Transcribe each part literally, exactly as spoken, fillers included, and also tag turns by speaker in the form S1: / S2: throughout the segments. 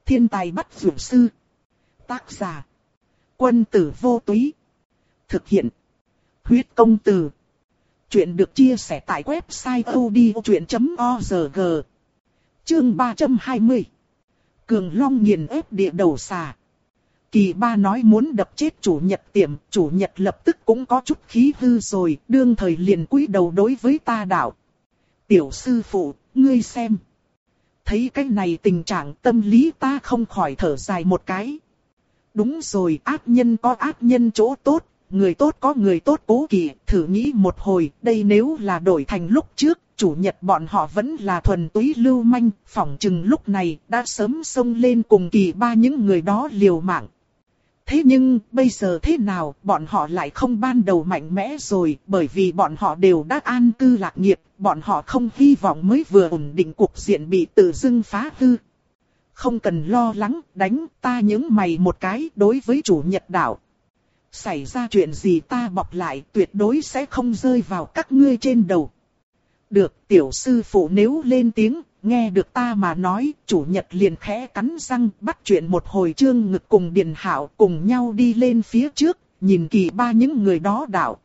S1: Thiên tài bắt dược sư. Tác giả. Quân tử vô túy. Thực hiện. Huyết công từ. Chuyện được chia sẻ tại website odchuyện chấm org. Chương ba trăm hai mươi. Cường Long nghiền ép địa đầu xà. Kỳ ba nói muốn đập chết chủ Nhật tiệm, chủ Nhật lập tức cũng có chút khí hư rồi, đương thời liền cúi đầu đối với ta đạo. Tiểu sư phụ, ngươi xem. Thấy cái này tình trạng tâm lý ta không khỏi thở dài một cái. Đúng rồi, ác nhân có ác nhân chỗ tốt, người tốt có người tốt cố kỵ, thử nghĩ một hồi, đây nếu là đổi thành lúc trước, chủ Nhật bọn họ vẫn là thuần túy lưu manh, phỏng chừng lúc này đã sớm xông lên cùng Kỳ ba những người đó liều mạng. Thế nhưng, bây giờ thế nào, bọn họ lại không ban đầu mạnh mẽ rồi, bởi vì bọn họ đều đã an cư lạc nghiệp, bọn họ không hy vọng mới vừa ổn định cuộc diện bị tự dưng phá hư. Không cần lo lắng, đánh ta những mày một cái đối với chủ Nhật đảo. Xảy ra chuyện gì ta bọc lại, tuyệt đối sẽ không rơi vào các ngươi trên đầu. Được, tiểu sư phụ nếu lên tiếng, nghe được ta mà nói, chủ Nhật liền khẽ cắn răng, bắt chuyện một hồi Trương Ngực cùng Điền Hạo cùng nhau đi lên phía trước, nhìn Kỳ ba những người đó đạo.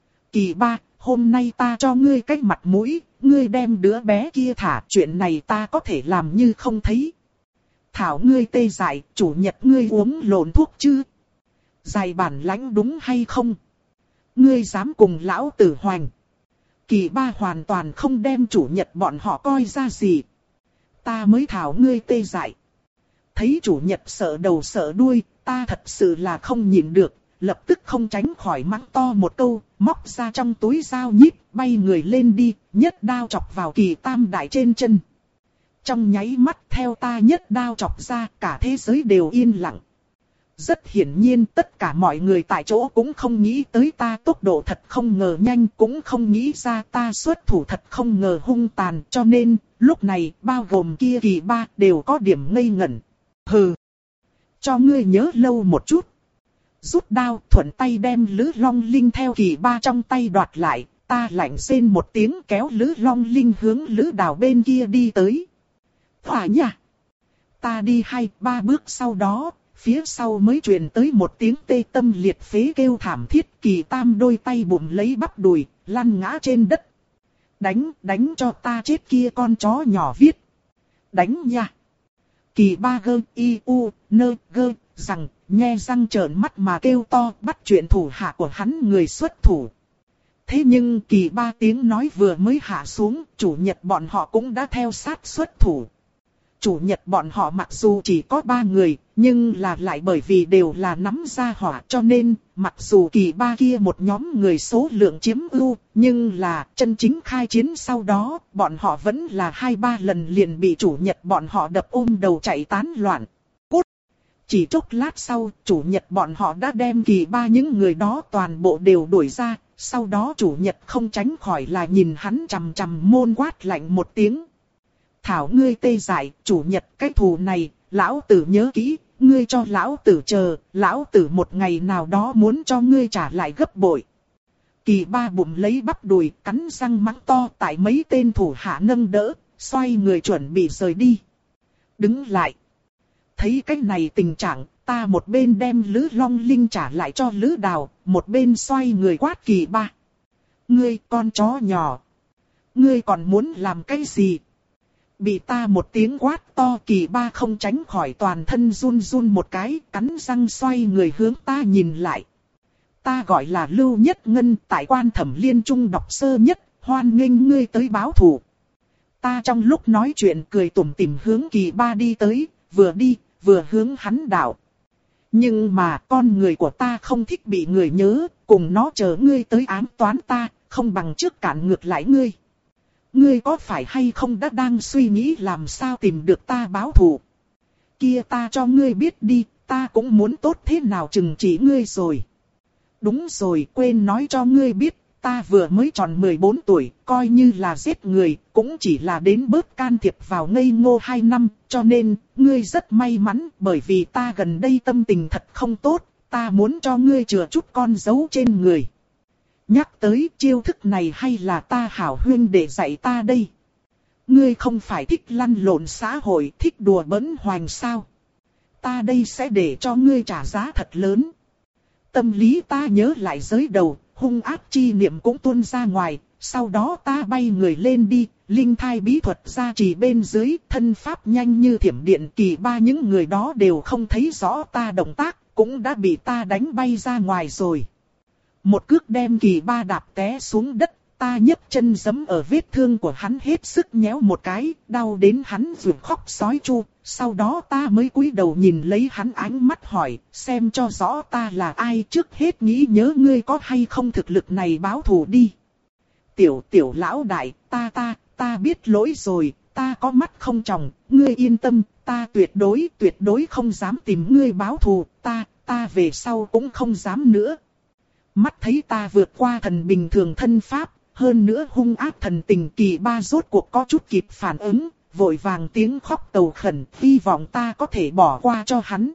S1: Kỳ ba, hôm nay ta cho ngươi cách mặt mũi, ngươi đem đứa bé kia thả, chuyện này ta có thể làm như không thấy. Thảo ngươi tê dại, chủ Nhật ngươi uống lộn thuốc chứ? Dài bản lãnh đúng hay không? Ngươi dám cùng lão tử hoành? Kỳ ba hoàn toàn không đem chủ Nhật bọn họ coi ra gì. Ta mới thảo ngươi tê dại. Thấy chủ Nhật sợ đầu sợ đuôi, ta thật sự là không nhịn được, lập tức không tránh khỏi mắng to một câu, móc ra trong túi dao nhíp, bay người lên đi, nhất đao chọc vào Kỳ tam đại trên chân. Trong nháy mắt theo ta nhất đao chọc ra, cả thế giới đều yên lặng. Rất hiển nhiên tất cả mọi người tại chỗ cũng không nghĩ tới ta tốc độ thật không ngờ nhanh, cũng không nghĩ ra ta xuất thủ thật không ngờ hung tàn, cho nên lúc này bao gồm kia Kỳ ba đều có điểm ngây ngẩn. Hừ, cho ngươi nhớ lâu một chút. Rút đao thuận tay đem Lữ Long Linh theo Kỳ ba trong tay đoạt lại, ta lạnh rên một tiếng kéo Lữ Long Linh hướng Lữ Đào bên kia đi tới. Hỏa nha! Ta đi hai ba bước sau đó, phía sau mới truyền tới một tiếng tê tâm liệt phế kêu thảm thiết. Kỳ tam đôi tay bụm lấy bắp đùi, lăn ngã trên đất. Đánh, đánh cho ta chết kia con chó nhỏ viết. Đánh nha! Kỳ ba gơ, y u, nơ, gơ, rằng, nhe răng trợn mắt mà kêu to bắt chuyện thủ hạ của hắn người xuất thủ. Thế nhưng Kỳ ba tiếng nói vừa mới hạ xuống, chủ Nhật bọn họ cũng đã theo sát xuất thủ. Chủ Nhật bọn họ mặc dù chỉ có ba người, nhưng là lại bởi vì đều là nắm ra hỏa, cho nên, mặc dù Kỳ ba kia một nhóm người số lượng chiếm ưu, nhưng là chân chính khai chiến sau đó, bọn họ vẫn là hai ba lần liền bị chủ Nhật bọn họ đập ôm đầu chạy tán loạn. Cút! Chỉ chốc lát sau, chủ Nhật bọn họ đã đem Kỳ ba những người đó toàn bộ đều đuổi ra, sau đó chủ Nhật không tránh khỏi là nhìn hắn chằm chằm môn quát lạnh một tiếng. Thảo ngươi tê dại, chủ Nhật cái thù này, lão tử nhớ kỹ, ngươi cho lão tử chờ, lão tử một ngày nào đó muốn cho ngươi trả lại gấp bội. Kỳ ba bụng lấy bắp đùi, cắn răng mắng to tại mấy tên thủ hạ nâng đỡ, xoay người chuẩn bị rời đi. Đứng lại. Thấy cái này tình trạng, ta một bên đem Lữ Long Linh trả lại cho Lữ Đào, một bên xoay người quát Kỳ ba. Ngươi con chó nhỏ. Ngươi còn muốn làm cái gì? Bị ta một tiếng quát to, Kỳ ba không tránh khỏi toàn thân run run một cái, cắn răng xoay người hướng ta nhìn lại. Ta gọi là Lưu Nhất Ngân, tại Quan Thẩm Liên Trung đọc sơ nhất, hoan nghênh ngươi tới báo thù. Ta trong lúc nói chuyện cười tủm tỉm hướng Kỳ ba đi tới, vừa đi, vừa hướng hắn đạo. Nhưng mà con người của ta không thích bị người nhớ, cùng nó chờ ngươi tới ám toán ta, không bằng trước cản ngược lại ngươi. Ngươi có phải hay không đã đang suy nghĩ làm sao tìm được ta báo thù? Kia ta cho ngươi biết đi, ta cũng muốn tốt thế nào chừng chỉ ngươi rồi. Đúng rồi, quên nói cho ngươi biết, ta vừa mới tròn mười bốn tuổi, coi như là giết người, cũng chỉ là đến bớt can thiệp vào ngây ngô hai năm, cho nên, ngươi rất may mắn, bởi vì ta gần đây tâm tình thật không tốt, ta muốn cho ngươi chừa chút con dấu trên người. Nhắc tới chiêu thức này hay là ta hảo huyên để dạy ta đây? Ngươi không phải thích lăn lộn xã hội, thích đùa bỡn hoành sao? ta đây sẽ để cho ngươi trả giá thật lớn. Tâm lý ta nhớ lại giới đầu, hung ác chi niệm cũng tuôn ra ngoài, sau đó ta bay người lên đi, linh thai bí thuật gia trì bên dưới, thân pháp nhanh như thiểm điện, kỳ ba những người đó đều không thấy rõ ta động tác, cũng đã bị ta đánh bay ra ngoài rồi. Một cước đem kỳ ba đạp té xuống đất, ta nhấc chân giẫm ở vết thương của hắn hết sức nhéo một cái, đau đến hắn ruột khóc sói chu. Sau đó ta mới cúi đầu nhìn lấy hắn, ánh mắt hỏi, xem cho rõ ta là ai, trước hết nghĩ nhớ ngươi có hay không thực lực này báo thù đi. Tiểu tiểu lão đại, ta ta, ta biết lỗi rồi, ta có mắt không tròng, ngươi yên tâm, ta tuyệt đối, tuyệt đối không dám tìm ngươi báo thù, ta, ta về sau cũng không dám nữa. Mắt thấy ta vượt qua thần bình thường thân pháp, hơn nữa hung ác thần tình, kỳ ba rốt cuộc có chút kịp phản ứng, vội vàng tiếng khóc cầu khẩn, hy vọng ta có thể bỏ qua cho hắn.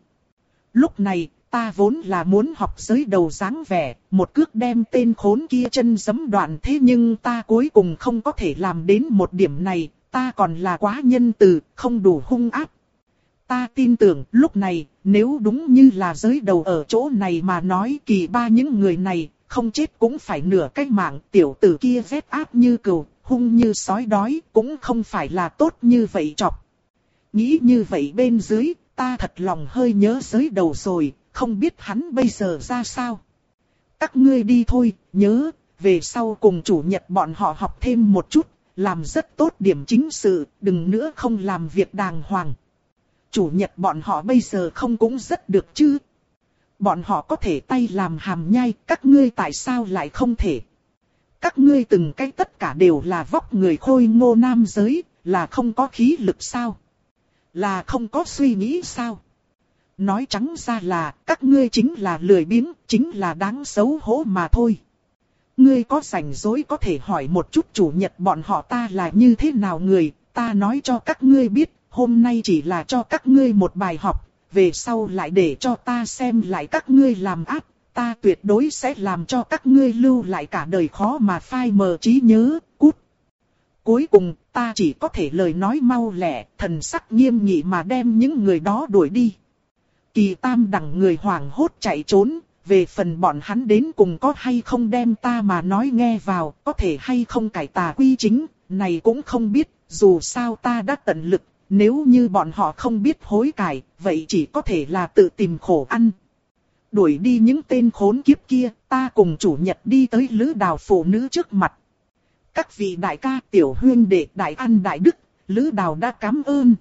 S1: Lúc này, ta vốn là muốn học giới đầu dáng vẻ, một cước đem tên khốn kia chân giẫm đoạn, thế nhưng ta cuối cùng không có thể làm đến một điểm này, ta còn là quá nhân từ, không đủ hung ác. Ta tin tưởng lúc này, nếu đúng như là giới đầu ở chỗ này mà nói, kỳ ba những người này, không chết cũng phải nửa cái mạng, tiểu tử kia vết áp như cừu, hung như sói đói, cũng không phải là tốt như vậy chọc. Nghĩ như vậy bên dưới, ta thật lòng hơi nhớ giới đầu rồi, không biết hắn bây giờ ra sao. Các ngươi đi thôi, nhớ, về sau cùng chủ nhật bọn họ học thêm một chút, làm rất tốt điểm chính sự, đừng nữa không làm việc đàng hoàng. Chủ nhật bọn họ bây giờ không cũng rất được chứ. Bọn họ có thể tay làm hàm nhai, các ngươi tại sao lại không thể? Các ngươi từng cái tất cả đều là vóc người khôi ngô nam giới, là không có khí lực sao? Là không có suy nghĩ sao? Nói trắng ra là, các ngươi chính là lười biếng, chính là đáng xấu hổ mà thôi. Ngươi có rảnh rỗi có thể hỏi một chút chủ nhật bọn họ ta là như thế nào người, ta nói cho các ngươi biết, hôm nay chỉ là cho các ngươi một bài học, về sau lại để cho ta xem lại các ngươi làm ác, ta tuyệt đối sẽ làm cho các ngươi lưu lại cả đời khó mà phai mờ trí nhớ, cút. Cuối cùng, ta chỉ có thể lời nói mau lẹ, thần sắc nghiêm nghị mà đem những người đó đuổi đi. Kỳ tam đẳng người hoảng hốt chạy trốn, về phần bọn hắn đến cùng có hay không đem ta mà nói nghe vào, có thể hay không cải tà quy chính, này cũng không biết, dù sao ta đã tận lực, nếu như bọn họ không biết hối cải, vậy chỉ có thể là tự tìm khổ ăn. Đuổi đi những tên khốn kiếp kia, ta cùng chủ nhật đi tới lữ đào phụ nữ trước mặt. Các vị đại ca, tiểu huynh đệ, đại ăn đại đức, lữ đào đã cảm ơn.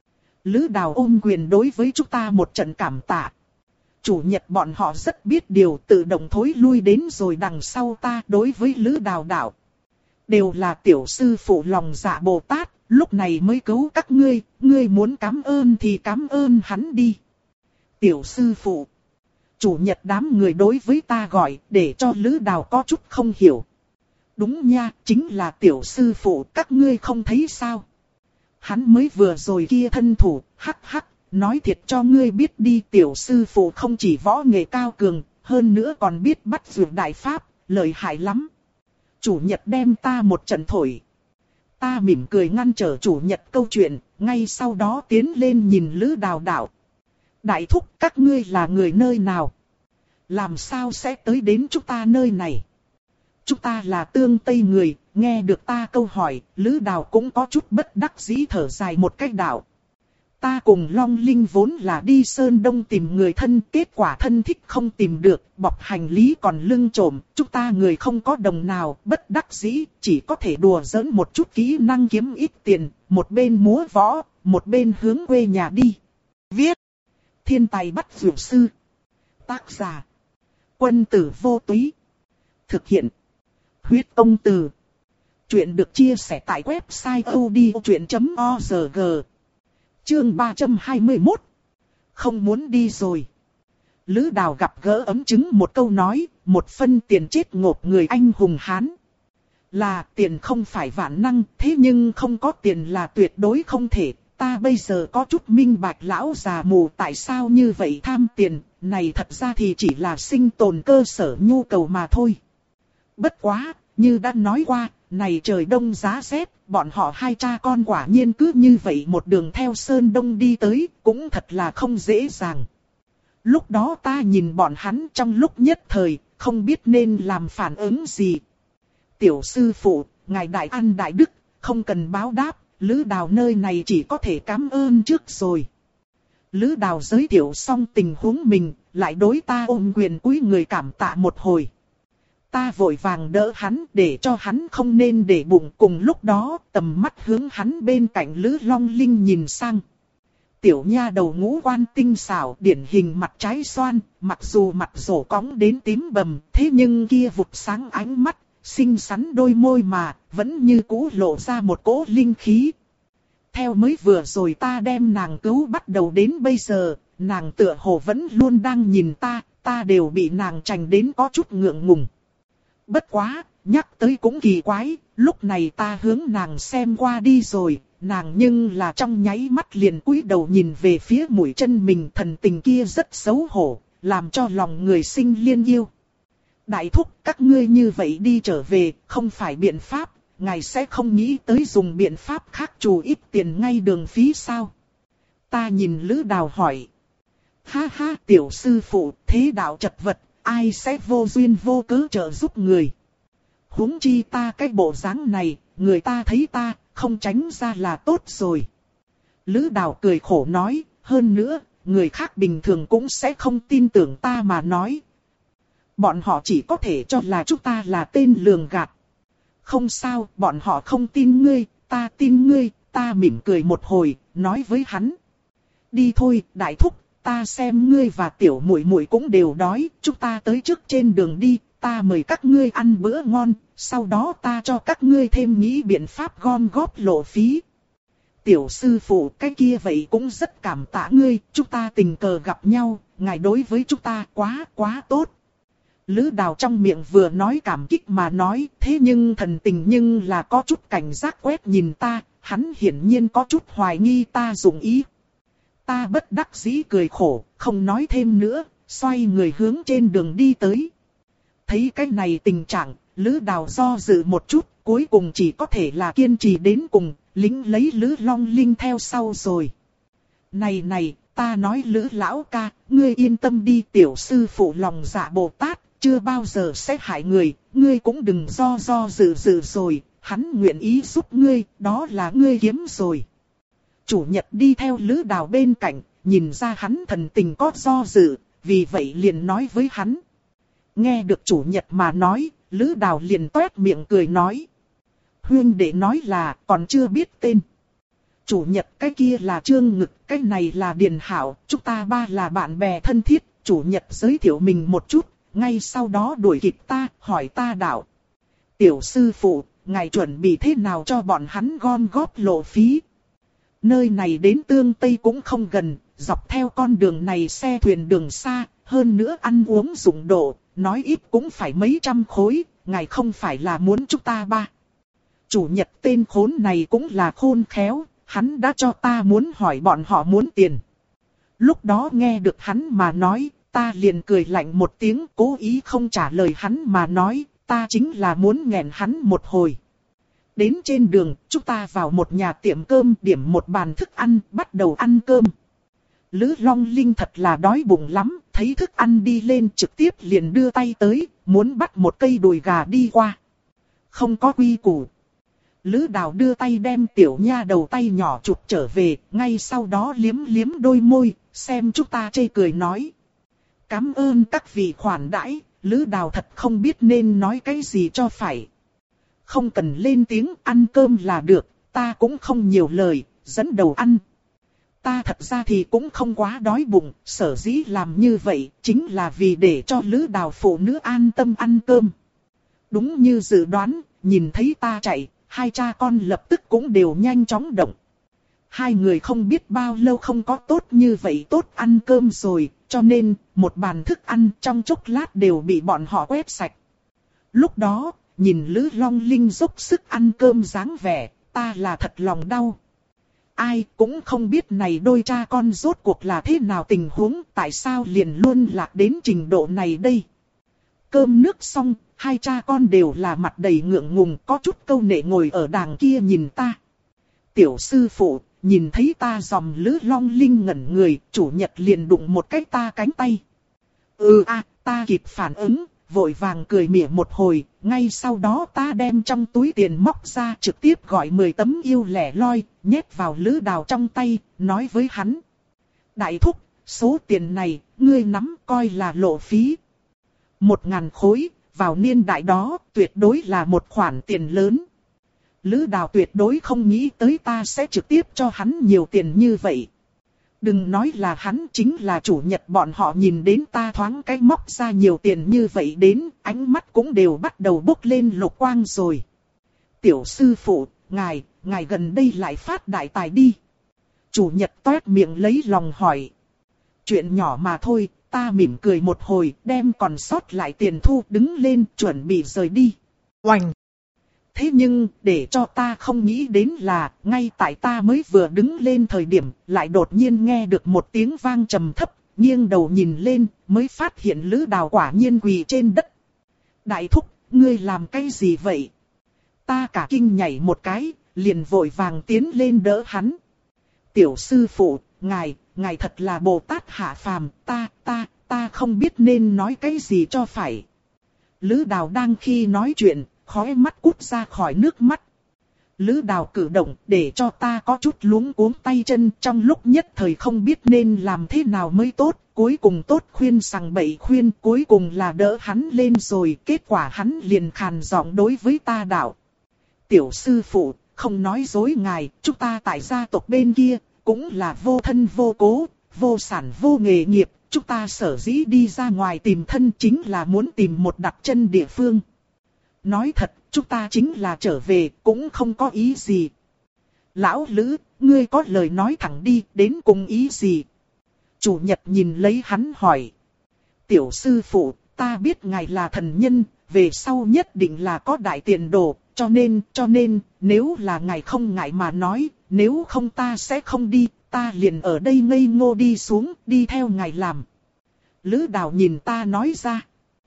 S1: Lữ đào ôm quyền đối với chúng ta một trận cảm tạ. Chủ nhật bọn họ rất biết điều, tự động thối lui đến rồi đằng sau ta. Đối với lữ đào đạo, đều là tiểu sư phụ lòng dạ Bồ Tát, lúc này mới cứu các ngươi, ngươi muốn cảm ơn thì cảm ơn hắn đi. Tiểu sư phụ, chủ nhật đám người đối với ta gọi, để cho lữ đào có chút không hiểu. Đúng nha, chính là tiểu sư phụ, các ngươi không thấy sao? Hắn mới vừa rồi kia thân thủ, hắc hắc, nói thiệt cho ngươi biết đi, tiểu sư phụ không chỉ võ nghệ cao cường, hơn nữa còn biết bắt dược đại pháp, lợi hại lắm. Chủ nhật đem ta một trận thổi. Ta mỉm cười ngăn trở chủ nhật câu chuyện, ngay sau đó tiến lên nhìn lữ đào đạo. Đại thúc, các ngươi là người nơi nào? Làm sao sẽ tới đến chúng ta nơi này? Chúng ta là Tương Tây người, nghe được ta câu hỏi, lữ đào cũng có chút bất đắc dĩ thở dài một cách đạo. Ta cùng Long Linh vốn là đi Sơn Đông tìm người thân, kết quả thân thích không tìm được, bọc hành lý còn lưng trộm, chúng ta người không có đồng nào, bất đắc dĩ, chỉ có thể đùa giỡn một chút kỹ năng kiếm ít tiền, một bên múa võ, một bên hướng quê nhà đi. Viết: Thiên tài bắt dược sư. Tác giả: Quân tử vô túy. Thực hiện: Huyết công từ. Chuyện được chia sẻ tại website odchuyện chấm org. Chương ba trăm hai mươi mốt. Không muốn đi rồi. Lữ đào gặp gỡ ấm chứng một câu nói, một phân tiền chết ngộp người anh hùng Hán. Là tiền không phải vạn năng, thế nhưng không có tiền là tuyệt đối không thể. Ta bây giờ có chút minh bạch lão già mù tại sao như vậy tham tiền, này thật ra thì chỉ là sinh tồn cơ sở nhu cầu mà thôi. Bất quá, như đã nói qua, này trời đông giá rét, bọn họ hai cha con quả nhiên cứ như vậy một đường theo sơn đông đi tới, cũng thật là không dễ dàng. Lúc đó ta nhìn bọn hắn trong lúc nhất thời, không biết nên làm phản ứng gì. Tiểu sư phụ, ngài đại an đại đức, không cần báo đáp, Lữ Đào nơi này chỉ có thể cảm ơn trước rồi. Lữ Đào giới thiệu xong tình huống mình, lại đối ta ôm quyền cúi người cảm tạ một hồi. Ta vội vàng đỡ hắn để cho hắn không nên để bụng, cùng lúc đó tầm mắt hướng hắn bên cạnh Lữ Long Linh nhìn sang. Tiểu nha đầu ngũ quan tinh xảo, điển hình mặt trái xoan, mặc dù mặt rổ cong đến tím bầm, thế nhưng kia vụt sáng ánh mắt, xinh xắn đôi môi mà, vẫn như cũ lộ ra một cỗ linh khí. Theo mới vừa rồi ta đem nàng cứu bắt đầu đến bây giờ, nàng tựa hồ vẫn luôn đang nhìn ta, ta đều bị nàng chành đến có chút ngượng ngùng. Bất quá, nhắc tới cũng kỳ quái, lúc này ta hướng nàng xem qua đi rồi, nàng nhưng là trong nháy mắt liền cúi đầu nhìn về phía mũi chân mình, thần tình kia rất xấu hổ, làm cho lòng người sinh liên yêu. Đại thúc, các ngươi như vậy đi trở về, không phải biện pháp, ngài sẽ không nghĩ tới dùng biện pháp khác trù ít tiền ngay đường phí sao? Ta nhìn Lữ Đào hỏi. Ha ha, tiểu sư phụ, thế đạo chật vật, ai sẽ vô duyên vô cớ trợ giúp người? Huống chi ta cái bộ dáng này, người ta thấy ta, không tránh ra là tốt rồi. Lữ Đào cười khổ nói, hơn nữa, người khác bình thường cũng sẽ không tin tưởng ta mà nói. Bọn họ chỉ có thể cho là chúng ta là tên lường gạt. Không sao, bọn họ không tin ngươi, ta tin ngươi, ta mỉm cười một hồi, nói với hắn. Đi thôi, đại thúc, ta xem ngươi và tiểu muội muội cũng đều đói, chúng ta tới trước trên đường đi, ta mời các ngươi ăn bữa ngon, sau đó ta cho các ngươi thêm nghĩ biện pháp gom góp lộ phí. Tiểu sư phụ, cái kia vậy cũng rất cảm tạ ngươi, chúng ta tình cờ gặp nhau, ngài đối với chúng ta quá quá tốt. Lữ Đào trong miệng vừa nói cảm kích mà nói, thế nhưng thần tình nhưng là có chút cảnh giác quét nhìn ta, hắn hiển nhiên có chút hoài nghi ta dụng ý. Ta bất đắc dĩ cười khổ, không nói thêm nữa, xoay người hướng trên đường đi tới. Thấy cái này tình trạng, Lữ Đào do dự một chút, cuối cùng chỉ có thể là kiên trì đến cùng, lính lấy Lữ Long Linh theo sau rồi. Này này, ta nói Lữ lão ca, ngươi yên tâm đi, tiểu sư phụ lòng dạ Bồ Tát, chưa bao giờ sẽ hại người, ngươi cũng đừng do do dự dự rồi, hắn nguyện ý giúp ngươi, đó là ngươi kiếm rồi. Chủ Nhật đi theo Lữ Đào bên cạnh, nhìn ra hắn thần tình có do dự, vì vậy liền nói với hắn. Nghe được chủ Nhật mà nói, Lữ Đào liền toét miệng cười nói. Huynh đệ nói là còn chưa biết tên. Chủ Nhật cái kia là Trương Ngực, cái này là Điền Hảo, chúng ta ba là bạn bè thân thiết. Chủ Nhật giới thiệu mình một chút, ngay sau đó đuổi kịp ta, hỏi ta đạo. Tiểu sư phụ, ngài chuẩn bị thế nào cho bọn hắn gom góp lộ phí? Nơi này đến Tương Tây cũng không gần, dọc theo con đường này xe thuyền đường xa, hơn nữa ăn uống dụng độ, nói ít cũng phải mấy trăm khối, ngài không phải là muốn chúng ta ba. Chủ Nhật tên khốn này cũng là khôn khéo, hắn đã cho ta muốn hỏi bọn họ muốn tiền. Lúc đó nghe được hắn mà nói, ta liền cười lạnh một tiếng, cố ý không trả lời hắn mà nói, ta chính là muốn nghẹn hắn một hồi. Đến trên đường, chúng ta vào một nhà tiệm cơm, điểm một bàn thức ăn, bắt đầu ăn cơm. Lữ Long Linh thật là đói bụng lắm, thấy thức ăn đi lên trực tiếp liền đưa tay tới, muốn bắt một cây đùi gà đi qua. Không có quy củ. Lữ Đào đưa tay đem tiểu nha đầu tay nhỏ chụp trở về, ngay sau đó liếm liếm đôi môi, xem chúng ta chê cười nói. Cảm ơn các vị khoản đãi, Lữ Đào thật không biết nên nói cái gì cho phải. Không cần lên tiếng, ăn cơm là được, ta cũng không nhiều lời, dẫn đầu ăn. Ta thật ra thì cũng không quá đói bụng, sở dĩ làm như vậy, chính là vì để cho Lữ Đào phụ nữ an tâm ăn cơm. Đúng như dự đoán, nhìn thấy ta chạy, hai cha con lập tức cũng đều nhanh chóng động. Hai người không biết bao lâu không có tốt như vậy tốt ăn cơm rồi, cho nên, một bàn thức ăn trong chốc lát đều bị bọn họ quét sạch. Lúc đó, nhìn Lữ Long Linh dốc sức ăn cơm dáng vẻ, ta là thật lòng đau. Ai cũng không biết này đôi cha con rốt cuộc là thế nào tình huống, tại sao liền luôn lạc đến trình độ này đây. Cơm nước xong, hai cha con đều là mặt đầy ngượng ngùng, có chút câu nệ ngồi ở đàng kia nhìn ta. Tiểu sư phụ, nhìn thấy ta dòm lứ long linh ngẩn người, chủ nhật liền đụng một cái ta cánh tay. Ừ a, à, ta kịp phản ứng, vội vàng cười mỉa một hồi, ngay sau đó ta đem trong túi tiền móc ra trực tiếp gọi mười tấm yêu lẻ loi, nhét vào Lữ Đào trong tay, nói với hắn. Đại thúc, số tiền này, ngươi nắm coi là lộ phí. Một ngàn khối, vào niên đại đó, tuyệt đối là một khoản tiền lớn. Lữ Đào tuyệt đối không nghĩ tới ta sẽ trực tiếp cho hắn nhiều tiền như vậy. Đừng nói là hắn, chính là chủ nhật bọn họ nhìn đến ta thoáng cái móc ra nhiều tiền như vậy đến, ánh mắt cũng đều bắt đầu bốc lên lục quang rồi. Tiểu sư phụ, ngài, ngài gần đây lại phát đại tài đi. Chủ nhật toét miệng lấy lòng hỏi. Chuyện nhỏ mà thôi, ta mỉm cười một hồi, đem còn sót lại tiền thu đứng lên chuẩn bị rời đi. Oành! Thế nhưng, để cho ta không nghĩ đến là, ngay tại ta mới vừa đứng lên thời điểm, lại đột nhiên nghe được một tiếng vang trầm thấp, nghiêng đầu nhìn lên, mới phát hiện Lữ Đào quả nhiên quỳ trên đất. Đại thúc, ngươi làm cái gì vậy? Ta cả kinh nhảy một cái, liền vội vàng tiến lên đỡ hắn. Tiểu sư phụ, ngài, ngài thật là Bồ Tát hạ phàm, ta, ta, ta không biết nên nói cái gì cho phải. Lữ Đào đang khi nói chuyện, khóe mắt cút ra khỏi nước mắt. Lữ Đào cử động để cho ta có chút luống cuống tay chân, trong lúc nhất thời không biết nên làm thế nào mới tốt. Cuối cùng tốt khuyên sằng bậy khuyên, cuối cùng là đỡ hắn lên rồi. Kết quả hắn liền khàn giọng đối với ta đạo. Tiểu sư phụ, không nói dối ngài, chúng ta tại gia tộc bên kia, cũng là vô thân vô cố, vô sản vô nghề nghiệp. Chúng ta sở dĩ đi ra ngoài tìm thân chính là muốn tìm một đặt chân địa phương. Nói thật, chúng ta chính là trở về, cũng không có ý gì. Lão Lữ, ngươi có lời nói thẳng đi, đến cùng ý gì? Chủ nhật nhìn lấy hắn hỏi. Tiểu sư phụ, ta biết ngài là thần nhân, về sau nhất định là có đại tiền đồ, cho nên, cho nên, nếu là ngài không ngại mà nói, nếu không ta sẽ không đi, ta liền ở đây ngây ngô đi xuống, đi theo ngài làm. Lữ Đào nhìn ta nói ra.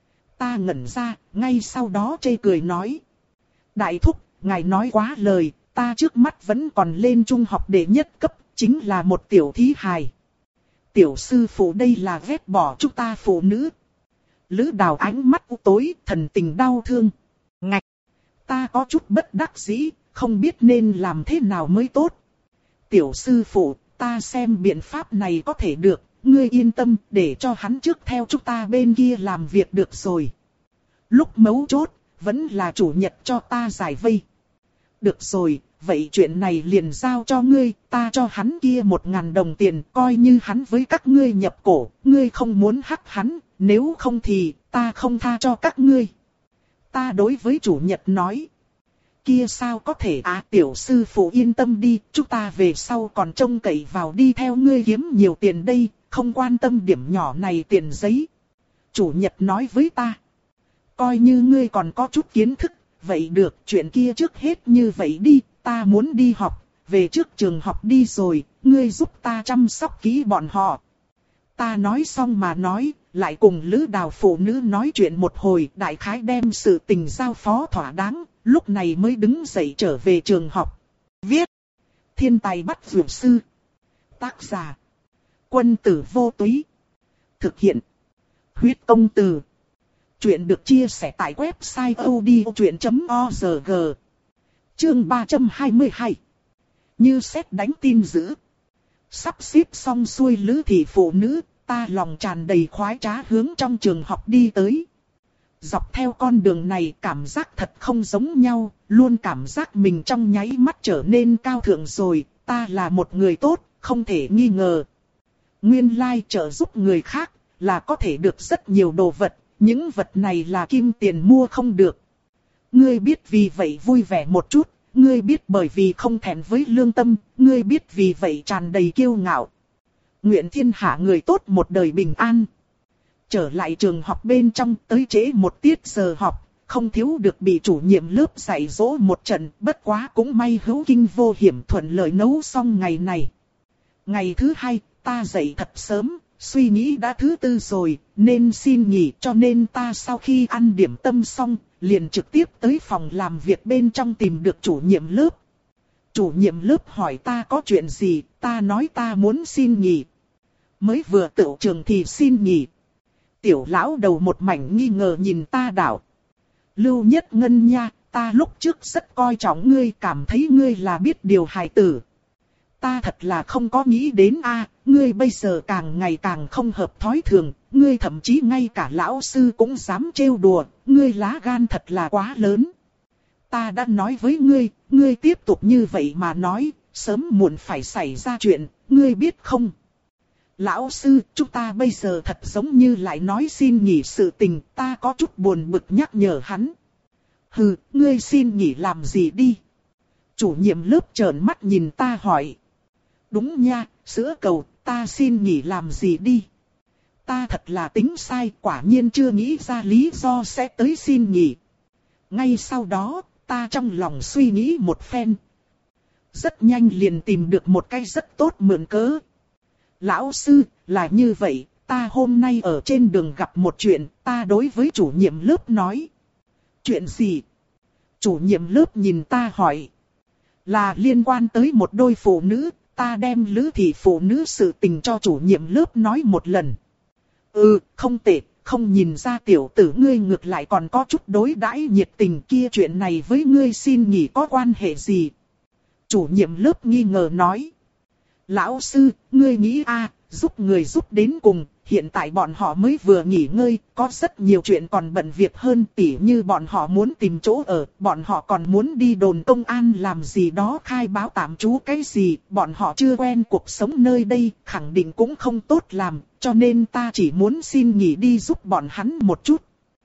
S1: Ta ngẩn ra, ngay sau đó chê cười nói. Đại thúc, ngài nói quá lời, ta trước mắt vẫn còn lên trung học đệ nhất cấp, chính là một tiểu thí hài. Tiểu sư phụ đây là ghét bỏ chúng ta phụ nữ. Lữ Đào ánh mắt u tối, thần tình đau thương. Ngạch, ta có chút bất đắc dĩ, không biết nên làm thế nào mới tốt. Tiểu sư phụ, ta xem biện pháp này có thể được. Ngươi yên tâm, để cho hắn trước theo chúng ta bên kia làm việc được rồi. Lúc mấu chốt, vẫn là chủ nhật cho ta giải vây. Được rồi, vậy chuyện này liền giao cho ngươi, ta cho hắn kia một ngàn đồng tiền, coi như hắn với các ngươi nhập cổ, ngươi không muốn hắc hắn, nếu không thì, ta không tha cho các ngươi. Ta đối với chủ nhật nói. Kia sao có thể à, tiểu sư phụ yên tâm đi, chúng ta về sau còn trông cậy vào đi theo ngươi kiếm nhiều tiền đây. Không quan tâm điểm nhỏ này tiền giấy. Chủ nhật nói với ta. Coi như ngươi còn có chút kiến thức. Vậy được, chuyện kia trước hết như vậy đi. Ta muốn đi học. Về trước trường học đi rồi. Ngươi giúp ta chăm sóc kỹ bọn họ. Ta nói xong mà nói. Lại cùng Lữ Đào phụ nữ nói chuyện một hồi. Đại khái đem sự tình giao phó thỏa đáng. Lúc này mới đứng dậy trở về trường học. Viết. Thiên tài bắt vượt sư. Tác giả. Quân tử vô túy. Thực hiện. Huyết công từ. Chuyện được chia sẻ tại website odchuyện chấm org. Chương ba trăm hai mươi hai. Như sét đánh tin dữ. Sắp xếp xong xuôi Lữ thị phụ nữ, ta lòng tràn đầy khoái trá hướng trong trường học đi tới. Dọc theo con đường này cảm giác thật không giống nhau, luôn cảm giác mình trong nháy mắt trở nên cao thượng rồi, ta là một người tốt, không thể nghi ngờ. Nguyên lai trợ giúp người khác, là có thể được rất nhiều đồ vật, những vật này là kim tiền mua không được. Ngươi biết vì vậy vui vẻ một chút, ngươi biết bởi vì không thẹn với lương tâm, ngươi biết vì vậy tràn đầy kiêu ngạo. Nguyện thiên hạ người tốt một đời bình an. Trở lại trường học bên trong tới trễ một tiết giờ học, không thiếu được bị chủ nhiệm lớp dạy dỗ một trận, bất quá cũng may hữu kinh vô hiểm thuận lợi nấu xong ngày này. Ngày thứ hai, ta dậy thật sớm, suy nghĩ đã thứ tư rồi, nên xin nghỉ, cho nên ta sau khi ăn điểm tâm xong, liền trực tiếp tới phòng làm việc bên trong tìm được chủ nhiệm lớp. Chủ nhiệm lớp hỏi ta có chuyện gì, ta nói ta muốn xin nghỉ. Mới vừa tựu trường thì xin nghỉ. Tiểu lão đầu một mảnh nghi ngờ nhìn ta đảo. Lưu Nhất Ngân nha, ta lúc trước rất coi trọng ngươi, cảm thấy ngươi là biết điều hài tử. Ta thật là không có nghĩ đến a, ngươi bây giờ càng ngày càng không hợp thói thường, ngươi thậm chí ngay cả lão sư cũng dám trêu đùa, ngươi lá gan thật là quá lớn. Ta đã nói với ngươi, ngươi tiếp tục như vậy mà nói, sớm muộn phải xảy ra chuyện, ngươi biết không? Lão sư, chúng ta bây giờ thật giống như lại nói xin nghỉ sự tình, ta có chút buồn bực nhắc nhở hắn. Hừ, ngươi xin nghỉ làm gì đi? Chủ nhiệm lớp trợn mắt nhìn ta hỏi. Đúng nha, sữa cầu, ta xin nghỉ làm gì đi? Ta thật là tính sai, quả nhiên chưa nghĩ ra lý do sẽ tới xin nghỉ. Ngay sau đó, ta trong lòng suy nghĩ một phen. Rất nhanh liền tìm được một cái rất tốt mượn cớ. Lão sư, là như vậy, ta hôm nay ở trên đường gặp một chuyện, ta đối với chủ nhiệm lớp nói. Chuyện gì? Chủ nhiệm lớp nhìn ta hỏi. Là liên quan tới một đôi phụ nữ, ta đem lữ thị phụ nữ sự tình cho chủ nhiệm lớp nói một lần. Ừ, không tệ, không nhìn ra tiểu tử ngươi ngược lại còn có chút đối đãi nhiệt tình kia, chuyện này với ngươi xin nghỉ có quan hệ gì? Chủ nhiệm lớp nghi ngờ nói. Lão sư, ngươi nghĩ a, giúp người giúp đến cùng, hiện tại bọn họ mới vừa nghỉ ngơi, có rất nhiều chuyện còn bận việc hơn, tỉ như bọn họ muốn tìm chỗ ở, bọn họ còn muốn đi đồn công an làm gì đó khai báo tạm trú cái gì, bọn họ chưa quen cuộc sống nơi đây, khẳng định cũng không tốt làm, cho nên ta chỉ muốn xin nghỉ đi giúp bọn hắn một chút.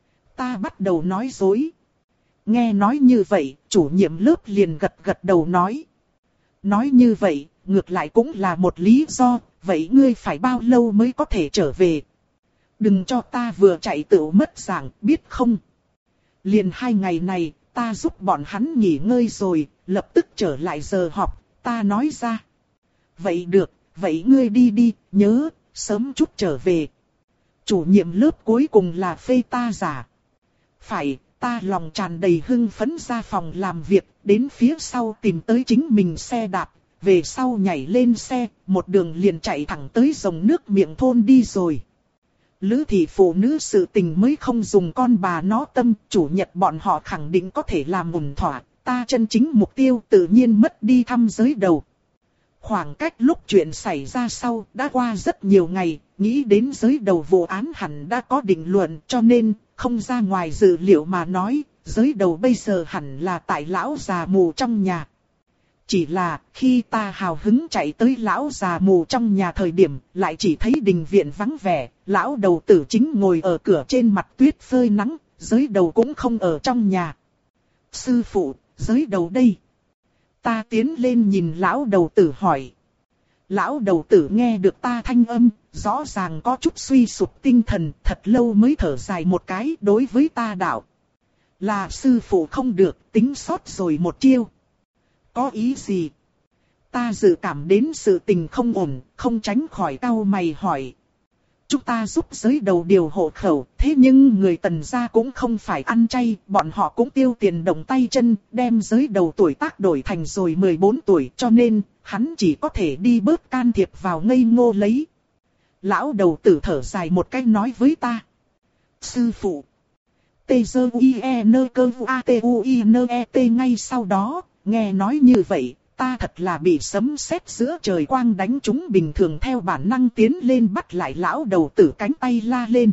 S1: Ta bắt đầu nói dối. Nghe nói như vậy, chủ nhiệm lớp liền gật gật đầu nói. Nói như vậy, ngược lại cũng là một lý do, vậy ngươi phải bao lâu mới có thể trở về? Đừng cho ta vừa chạy tự mất dạng, biết không? Liền hai ngày này, ta giúp bọn hắn nghỉ ngơi rồi, lập tức trở lại giờ họp, ta nói ra. Vậy được, vậy ngươi đi đi, nhớ, sớm chút trở về. Chủ nhiệm lớp cuối cùng là phê ta giả. Phải, ta lòng tràn đầy hưng phấn ra phòng làm việc, đến phía sau tìm tới chính mình xe đạp. Về sau nhảy lên xe, một đường liền chạy thẳng tới dòng nước miệng thôn đi rồi. Lữ thị phụ nữ sự tình mới không dùng con bà nó tâm, chủ nhật bọn họ khẳng định có thể làm ổn thỏa, ta chân chính mục tiêu tự nhiên mất đi thăm giới đầu. Khoảng cách lúc chuyện xảy ra sau, đã qua rất nhiều ngày, nghĩ đến giới đầu vụ án hẳn đã có định luận, cho nên, không ra ngoài dự liệu mà nói, giới đầu bây giờ hẳn là tại lão già mù trong nhà. Chỉ là, khi ta hào hứng chạy tới lão già mù trong nhà thời điểm, lại chỉ thấy đình viện vắng vẻ, lão đầu tử chính ngồi ở cửa trên mặt tuyết phơi nắng, giới đầu cũng không ở trong nhà. Sư phụ, giới đầu đây. Ta tiến lên nhìn lão đầu tử hỏi. Lão đầu tử nghe được ta thanh âm, rõ ràng có chút suy sụp tinh thần, thật lâu mới thở dài một cái đối với ta đạo. Là sư phụ không được, tính sót rồi một chiêu. Có ý gì? Ta dự cảm đến sự tình không ổn, không tránh khỏi cau mày hỏi. Chúng ta giúp giới đầu điều hộ khẩu, thế nhưng người Tần gia cũng không phải ăn chay, bọn họ cũng tiêu tiền động tay chân, đem giới đầu tuổi tác đổi thành rồi mười bốn tuổi, cho nên, hắn chỉ có thể đi bớt can thiệp vào ngây ngô lấy. Lão đầu tử thở dài một cái nói với ta. Sư phụ. Tê dơ uy e nơ cơ a t u i nơ e t ngay sau đó, nghe nói như vậy, ta thật là bị sấm sét giữa trời quang đánh trúng, bình thường theo bản năng tiến lên bắt lại lão đầu tử cánh tay la lên.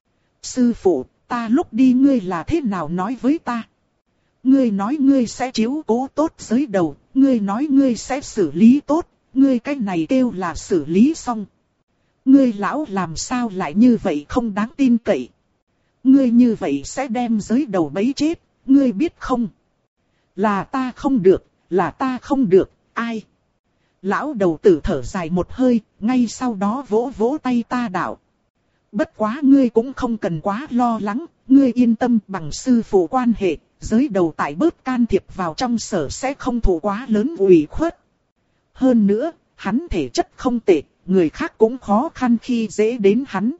S1: Sư phụ, ta lúc đi ngươi là thế nào nói với ta? Ngươi nói ngươi sẽ chiếu cố tốt giới đầu, ngươi nói ngươi sẽ xử lý tốt, ngươi cái này kêu là xử lý xong. Ngươi lão làm sao lại như vậy không đáng tin cậy? Ngươi như vậy sẽ đem giới đầu bấy chết, ngươi biết không? Là ta không được, là ta không được, ai? Lão đầu tử thở dài một hơi, ngay sau đó vỗ vỗ tay ta đạo. Bất quá ngươi cũng không cần quá lo lắng, ngươi yên tâm, bằng sư phụ quan hệ, giới đầu tại bớt can thiệp vào trong sở sẽ không thụ quá lớn ủy khuất. Hơn nữa, hắn thể chất không tệ, người khác cũng khó khăn khi dễ đến hắn.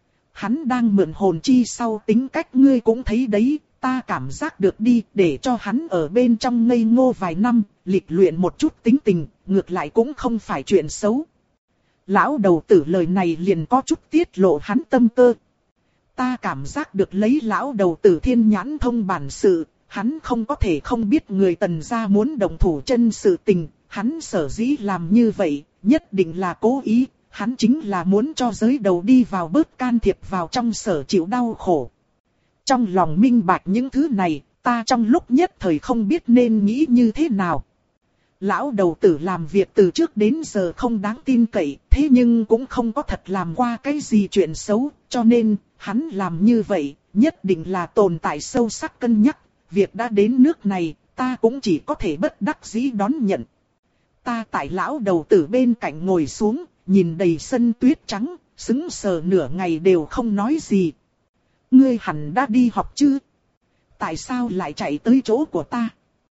S1: Hắn đang mượn hồn chi sau tính cách ngươi cũng thấy đấy, ta cảm giác được đi, để cho hắn ở bên trong ngây ngô vài năm, lịch luyện một chút tính tình, ngược lại cũng không phải chuyện xấu. Lão đầu tử lời này liền có chút tiết lộ hắn tâm cơ. Ta cảm giác được lấy lão đầu tử thiên nhãn thông bản sự, hắn không có thể không biết người Tần gia muốn động thủ chân sự tình, hắn sở dĩ làm như vậy, nhất định là cố ý, hắn chính là muốn cho giới đầu đi vào bớt can thiệp vào trong sở chịu đau khổ. Trong lòng minh bạch những thứ này, ta trong lúc nhất thời không biết nên nghĩ như thế nào. Lão đầu tử làm việc từ trước đến giờ không đáng tin cậy, thế nhưng cũng không có thật làm qua cái gì chuyện xấu, cho nên, hắn làm như vậy, nhất định là tồn tại sâu sắc cân nhắc, việc đã đến nước này, ta cũng chỉ có thể bất đắc dĩ đón nhận. Ta tại lão đầu tử bên cạnh ngồi xuống, nhìn đầy sân tuyết trắng, sững sờ nửa ngày đều không nói gì. Ngươi hẳn đã đi học chứ? Tại sao lại chạy tới chỗ của ta?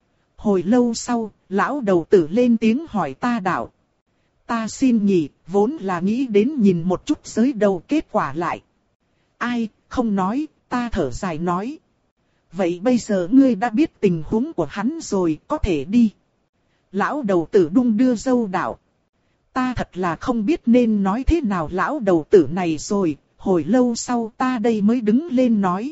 S1: Hồi lâu sau, lão đầu tử lên tiếng hỏi ta đạo. Ta xin nghỉ, vốn là nghĩ đến nhìn một chút giới đầu, kết quả lại. Ai, không nói, ta thở dài nói. Vậy bây giờ ngươi đã biết tình huống của hắn rồi, có thể đi. Lão đầu tử đung đưa râu đạo. Ta thật là không biết nên nói thế nào lão đầu tử này rồi, hồi lâu sau ta đây mới đứng lên nói.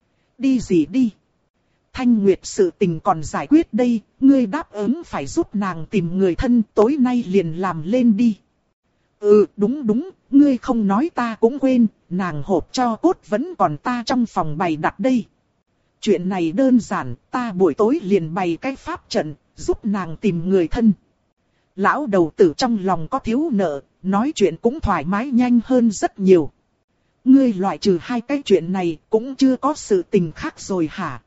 S1: Đi gì đi? Thanh Nguyệt sự tình còn giải quyết đây, ngươi đáp ứng phải giúp nàng tìm người thân, tối nay liền làm lên đi. Ừ, đúng đúng, ngươi không nói ta cũng quên, nàng hộp cho cốt vẫn còn ta trong phòng bày đặt đây. Chuyện này đơn giản, ta buổi tối liền bày cái pháp trận, giúp nàng tìm người thân. Lão đầu tử trong lòng có thiếu nợ, nói chuyện cũng thoải mái nhanh hơn rất nhiều. Ngươi loại trừ hai cái chuyện này cũng chưa có sự tình khác rồi hả?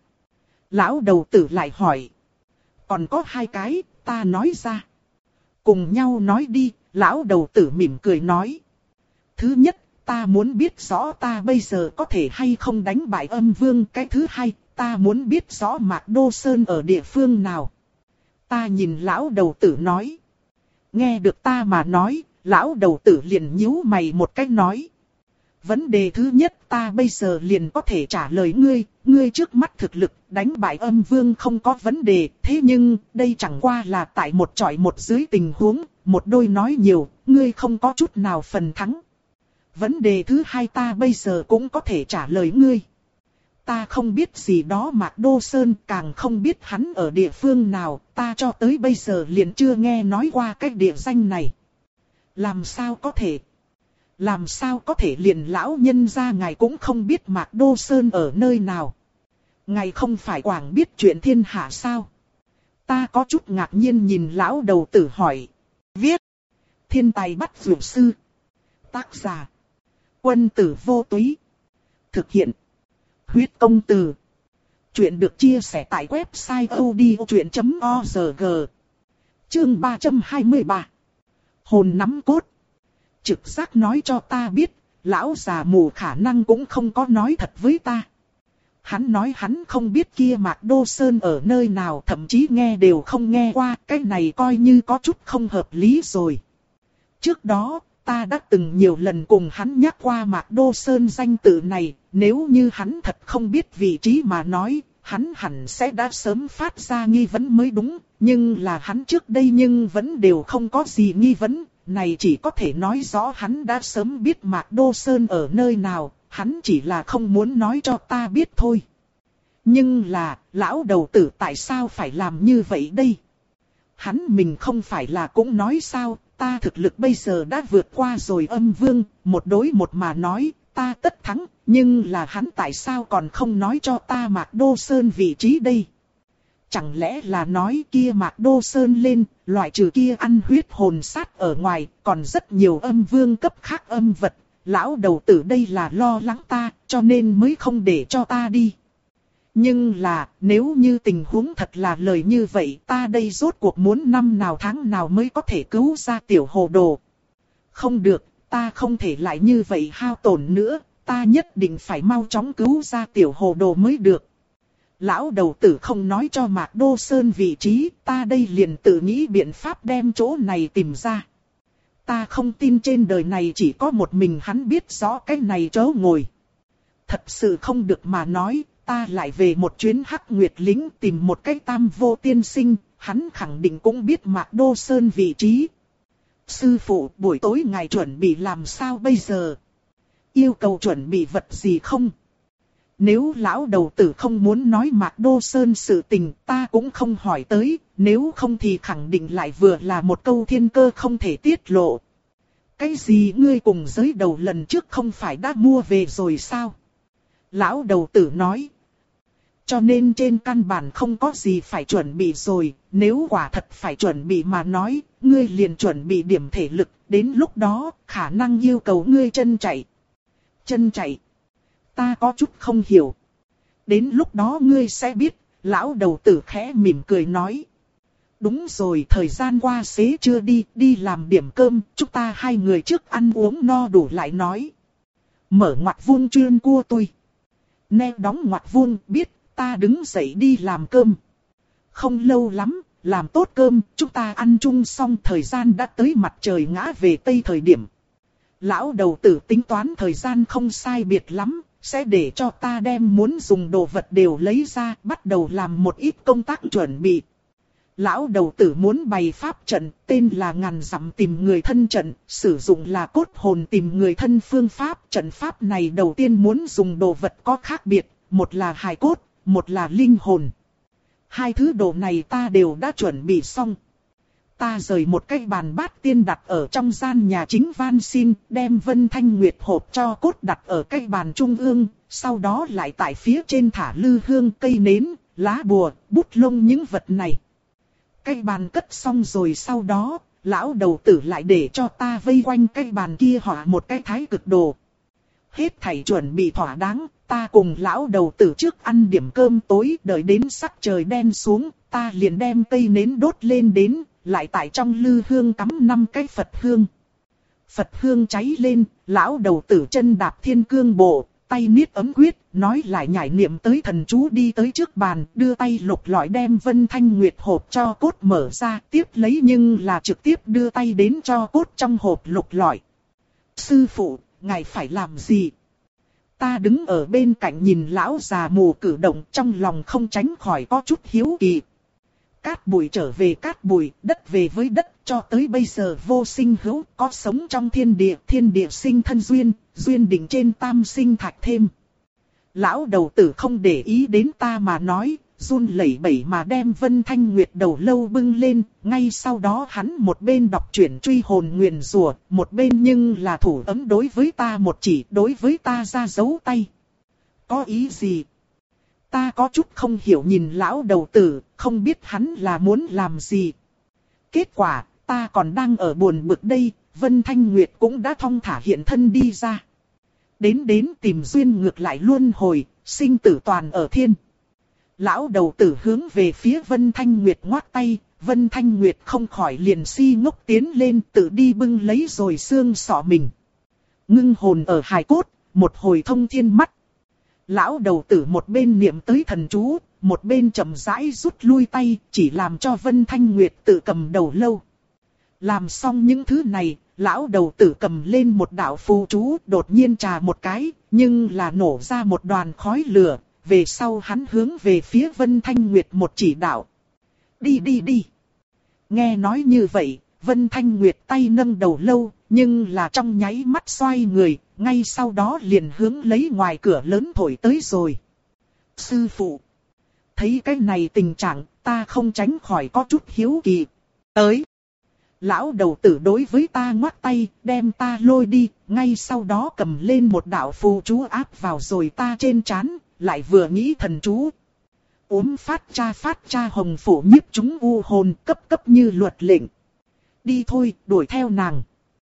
S1: Lão đầu tử lại hỏi. Còn có hai cái, ta nói ra. Cùng nhau nói đi, lão đầu tử mỉm cười nói. Thứ nhất, ta muốn biết rõ ta bây giờ có thể hay không đánh bại âm vương. Cái thứ hai, ta muốn biết rõ Mạc Đô Sơn ở địa phương nào. Ta nhìn lão đầu tử nói. Nghe được ta mà nói, lão đầu tử liền nhíu mày một cách nói. Vấn đề thứ nhất ta bây giờ liền có thể trả lời ngươi, ngươi trước mắt thực lực đánh bại âm vương không có vấn đề, thế nhưng đây chẳng qua là tại một chọi một dưới tình huống, một đôi nói nhiều, ngươi không có chút nào phần thắng. Vấn đề thứ hai ta bây giờ cũng có thể trả lời ngươi. Ta không biết gì đó Mạc Đô Sơn, càng không biết hắn ở địa phương nào, ta cho tới bây giờ liền chưa nghe nói qua cái địa danh này. Làm sao có thể? Làm sao có thể liền lão nhân gia ngài cũng không biết Mạc Đô Sơn ở nơi nào? Ngài không phải quảng biết chuyện thiên hạ sao? Ta có chút ngạc nhiên nhìn lão đầu tử hỏi. Viết. Thiên tài bắt vượt sư. Tác giả. Quân tử vô túy. Thực hiện. Huyết công từ. Chuyện được chia sẻ tại website odchuyện chấm org. Chương ba trăm hai mươi ba. Hồn nắm cốt. Trực giác nói cho ta biết, lão già mù khả năng cũng không có nói thật với ta. Hắn nói hắn không biết kia Mạc Đô Sơn ở nơi nào, thậm chí nghe đều không nghe qua, cái này coi như có chút không hợp lý rồi. Trước đó, ta đã từng nhiều lần cùng hắn nhắc qua Mạc Đô Sơn danh tự này, nếu như hắn thật không biết vị trí mà nói, hắn hẳn sẽ đã sớm phát ra nghi vấn mới đúng, nhưng là hắn trước đây nhưng vẫn đều không có gì nghi vấn. Này chỉ có thể nói rõ hắn đã sớm biết Mạc Đô Sơn ở nơi nào, hắn chỉ là không muốn nói cho ta biết thôi. Nhưng là, lão đầu tử tại sao phải làm như vậy đây? Hắn mình không phải là cũng nói sao, ta thực lực bây giờ đã vượt qua rồi âm vương, một đối một mà nói, ta tất thắng, nhưng là hắn tại sao còn không nói cho ta Mạc Đô Sơn vị trí đây? Chẳng lẽ là nói kia Mạc Đô Sơn lên, loại trừ kia ăn huyết hồn sát ở ngoài, còn rất nhiều âm vương cấp khác âm vật. Lão đầu tử đây là lo lắng ta, cho nên mới không để cho ta đi. Nhưng là, nếu như tình huống thật là lời như vậy, ta đây rốt cuộc muốn năm nào tháng nào mới có thể cứu ra tiểu hồ đồ. Không được, ta không thể lại như vậy hao tổn nữa, ta nhất định phải mau chóng cứu ra tiểu hồ đồ mới được. Lão đầu tử không nói cho Mạc Đô Sơn vị trí, ta đây liền tự nghĩ biện pháp đem chỗ này tìm ra. Ta không tin trên đời này chỉ có một mình hắn biết rõ cái này chỗ ngồi. Thật sự không được mà nói, ta lại về một chuyến Hắc Nguyệt Lĩnh tìm một cái Tam Vô tiên sinh, hắn khẳng định cũng biết Mạc Đô Sơn vị trí. Sư phụ, buổi tối ngài chuẩn bị làm sao bây giờ? Yêu cầu chuẩn bị vật gì không? Nếu lão đầu tử không muốn nói Mạc Đô Sơn sự tình, ta cũng không hỏi tới, nếu không thì khẳng định lại vừa là một câu thiên cơ không thể tiết lộ. Cái gì ngươi cùng giới đầu lần trước không phải đã mua về rồi sao? Lão đầu tử nói. Cho nên trên căn bản không có gì phải chuẩn bị rồi, nếu quả thật phải chuẩn bị mà nói, ngươi liền chuẩn bị điểm thể lực, đến lúc đó khả năng yêu cầu ngươi chân chạy. Chân chạy. Ta có chút không hiểu. Đến lúc đó ngươi sẽ biết, lão đầu tử khẽ mỉm cười nói. Đúng rồi, thời gian qua xế chưa đi, đi làm điểm cơm, chúng ta hai người trước ăn uống no đủ lại nói. Mở ngoặc vuông chuyên cua tôi. Nè đóng ngoặc vuông, biết, ta đứng dậy đi làm cơm. Không lâu lắm, làm tốt cơm, chúng ta ăn chung xong thời gian đã tới mặt trời ngã về tây thời điểm. Lão đầu tử tính toán thời gian không sai biệt lắm, sẽ để cho ta đem muốn dùng đồ vật đều lấy ra, bắt đầu làm một ít công tác chuẩn bị. Lão đầu tử muốn bày pháp trận, tên là ngàn dặm tìm người thân trận, sử dụng là cốt hồn tìm người thân phương pháp. Trận pháp này đầu tiên muốn dùng đồ vật có khác biệt, một là hài cốt, một là linh hồn. Hai thứ đồ này ta đều đã chuẩn bị xong. Ta rời một cái bàn bát tiên đặt ở trong gian nhà chính van xin, đem Vân Thanh Nguyệt hộp cho cốt đặt ở cái bàn trung ương, sau đó lại tại phía trên thả lư hương, cây nến, lá bùa, bút lông những vật này. Cái bàn cất xong rồi sau đó, lão đầu tử lại để cho ta vây quanh cái bàn kia họa một cái thái cực đồ. Hết thảy chuẩn bị thỏa đáng, ta cùng lão đầu tử trước ăn điểm cơm tối, đợi đến sắc trời đen xuống, ta liền đem cây nến đốt lên đến, lại tại trong lư hương cắm năm cái Phật hương. Phật hương cháy lên, lão đầu tử chân đạp thiên cương bộ, tay niết ấm quyết, nói lại nhảy niệm tới thần chú đi tới trước bàn, đưa tay lục lọi đem Vân Thanh Nguyệt hộp cho cốt mở ra, tiếp lấy nhưng là trực tiếp đưa tay đến cho cốt trong hộp lục lọi. Sư phụ, ngài phải làm gì? Ta đứng ở bên cạnh nhìn lão già mù cử động, trong lòng không tránh khỏi có chút hiếu kỳ. Cát bụi trở về cát bụi, đất về với đất, cho tới bây giờ vô sinh hữu, có sống trong thiên địa, thiên địa sinh thân duyên, duyên đỉnh trên tam sinh thạch thêm. Lão đầu tử không để ý đến ta mà nói, run lẩy bẩy mà đem Vân Thanh Nguyệt đầu lâu bưng lên, ngay sau đó hắn một bên đọc truyện truy hồn nguyền rủa, một bên nhưng là thủ ấm đối với ta một chỉ, đối với ta ra dấu tay. Có ý gì? Ta có chút không hiểu nhìn lão đầu tử, không biết hắn là muốn làm gì. Kết quả, ta còn đang ở buồn bực đây, Vân Thanh Nguyệt cũng đã thong thả hiện thân đi ra. Đến đến tìm duyên ngược lại luân hồi, sinh tử toàn ở thiên. Lão đầu tử hướng về phía Vân Thanh Nguyệt ngoắc tay, Vân Thanh Nguyệt không khỏi liền si ngốc tiến lên tự đi bưng lấy rồi xương sọ mình. Ngưng hồn ở hài cốt, một hồi thông thiên mắt. Lão đầu tử một bên niệm tới thần chú, một bên chậm rãi rút lui tay, chỉ làm cho Vân Thanh Nguyệt tự cầm đầu lâu. Làm xong những thứ này, lão đầu tử cầm lên một đạo phù chú, đột nhiên trà một cái, nhưng là nổ ra một đoàn khói lửa, về sau hắn hướng về phía Vân Thanh Nguyệt một chỉ đạo. Đi đi đi. Nghe nói như vậy, Vân Thanh Nguyệt tay nâng đầu lâu, nhưng là trong nháy mắt xoay người, ngay sau đó liền hướng lấy ngoài cửa lớn thổi tới rồi. Sư phụ. Thấy cái này tình trạng, ta không tránh khỏi có chút hiếu kỳ. Tới. Lão đầu tử đối với ta ngoắc tay, đem ta lôi đi, ngay sau đó cầm lên một đạo phù chú áp vào rồi ta trên trán, lại vừa nghĩ thần chú. Ốm phát cha phát cha hồng phổ nhiếp chúng u hồn cấp cấp như luật lệnh. Đi thôi, đuổi theo nàng.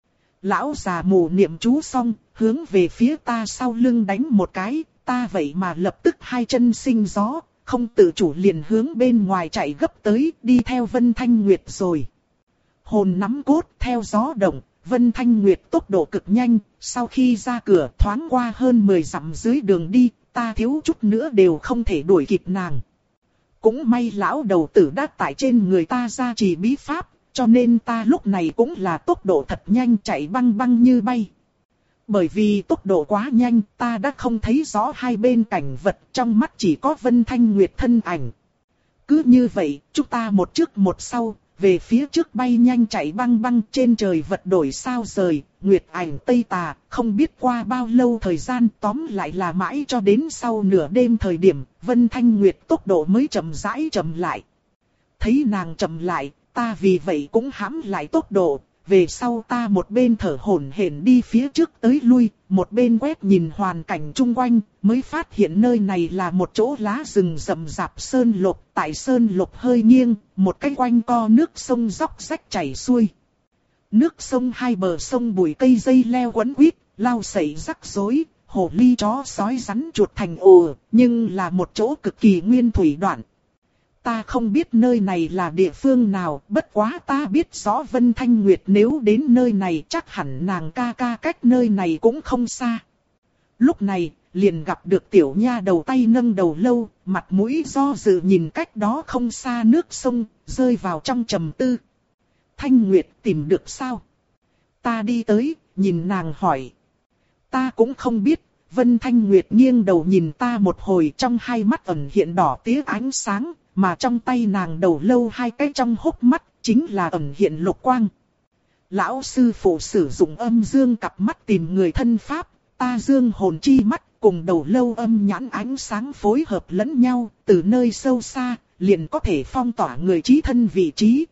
S1: Lão già mù niệm chú xong, hướng về phía ta sau lưng đánh một cái, ta vậy mà lập tức hai chân sinh gió, không tự chủ liền hướng bên ngoài chạy gấp tới, đi theo Vân Thanh Nguyệt rồi. Hồn nắm cốt theo gió động, Vân Thanh Nguyệt tốc độ cực nhanh, sau khi ra cửa thoáng qua hơn mười dặm dưới đường đi, ta thiếu chút nữa đều không thể đuổi kịp nàng. Cũng may lão đầu tử đã tại trên người ta ra trì bí pháp, cho nên ta lúc này cũng là tốc độ thật nhanh chạy băng băng như bay. Bởi vì tốc độ quá nhanh, ta đã không thấy rõ hai bên cảnh vật, trong mắt chỉ có Vân Thanh Nguyệt thân ảnh. Cứ như vậy, chúng ta một trước một sau, về phía trước bay nhanh chạy băng băng, trên trời vật đổi sao rời, nguyệt ảnh tây tà, không biết qua bao lâu thời gian, tóm lại là mãi cho đến sau nửa đêm thời điểm, Vân Thanh Nguyệt tốc độ mới chậm rãi chậm lại. Thấy nàng chậm lại, ta vì vậy cũng hãm lại tốc độ. Về sau ta một bên thở hổn hển đi phía trước tới lui, một bên quét nhìn hoàn cảnh chung quanh, mới phát hiện nơi này là một chỗ lá rừng rậm rạp sơn lục. Tại sơn lục hơi nghiêng, một cái quanh co nước sông róc rách chảy xuôi. Nước sông hai bờ sông bụi cây dây leo quấn quýt, lau sậy rắc rối, hồ ly chó sói rắn chuột thành ồ, nhưng là một chỗ cực kỳ nguyên thủy đoạn. Ta không biết nơi này là địa phương nào, bất quá ta biết rõ Vân Thanh Nguyệt nếu đến nơi này chắc hẳn nàng ca ca cách nơi này cũng không xa. Lúc này, liền gặp được tiểu nha đầu tay nâng đầu lâu, mặt mũi do dự nhìn cách đó không xa nước sông, rơi vào trong trầm tư. Thanh Nguyệt tìm được sao? Ta đi tới, nhìn nàng hỏi. Ta cũng không biết. Vân Thanh Nguyệt nghiêng đầu nhìn ta một hồi, trong hai mắt ẩn hiện đỏ tía ánh sáng. Mà trong tay nàng đầu lâu hai cái trong hốc mắt, chính là ẩn hiện lục quang. Lão sư phụ sử dụng âm dương cặp mắt tìm người thân pháp, ta dương hồn chi mắt cùng đầu lâu âm nhãn ánh sáng phối hợp lẫn nhau, từ nơi sâu xa, liền có thể phong tỏa người trí thân vị trí.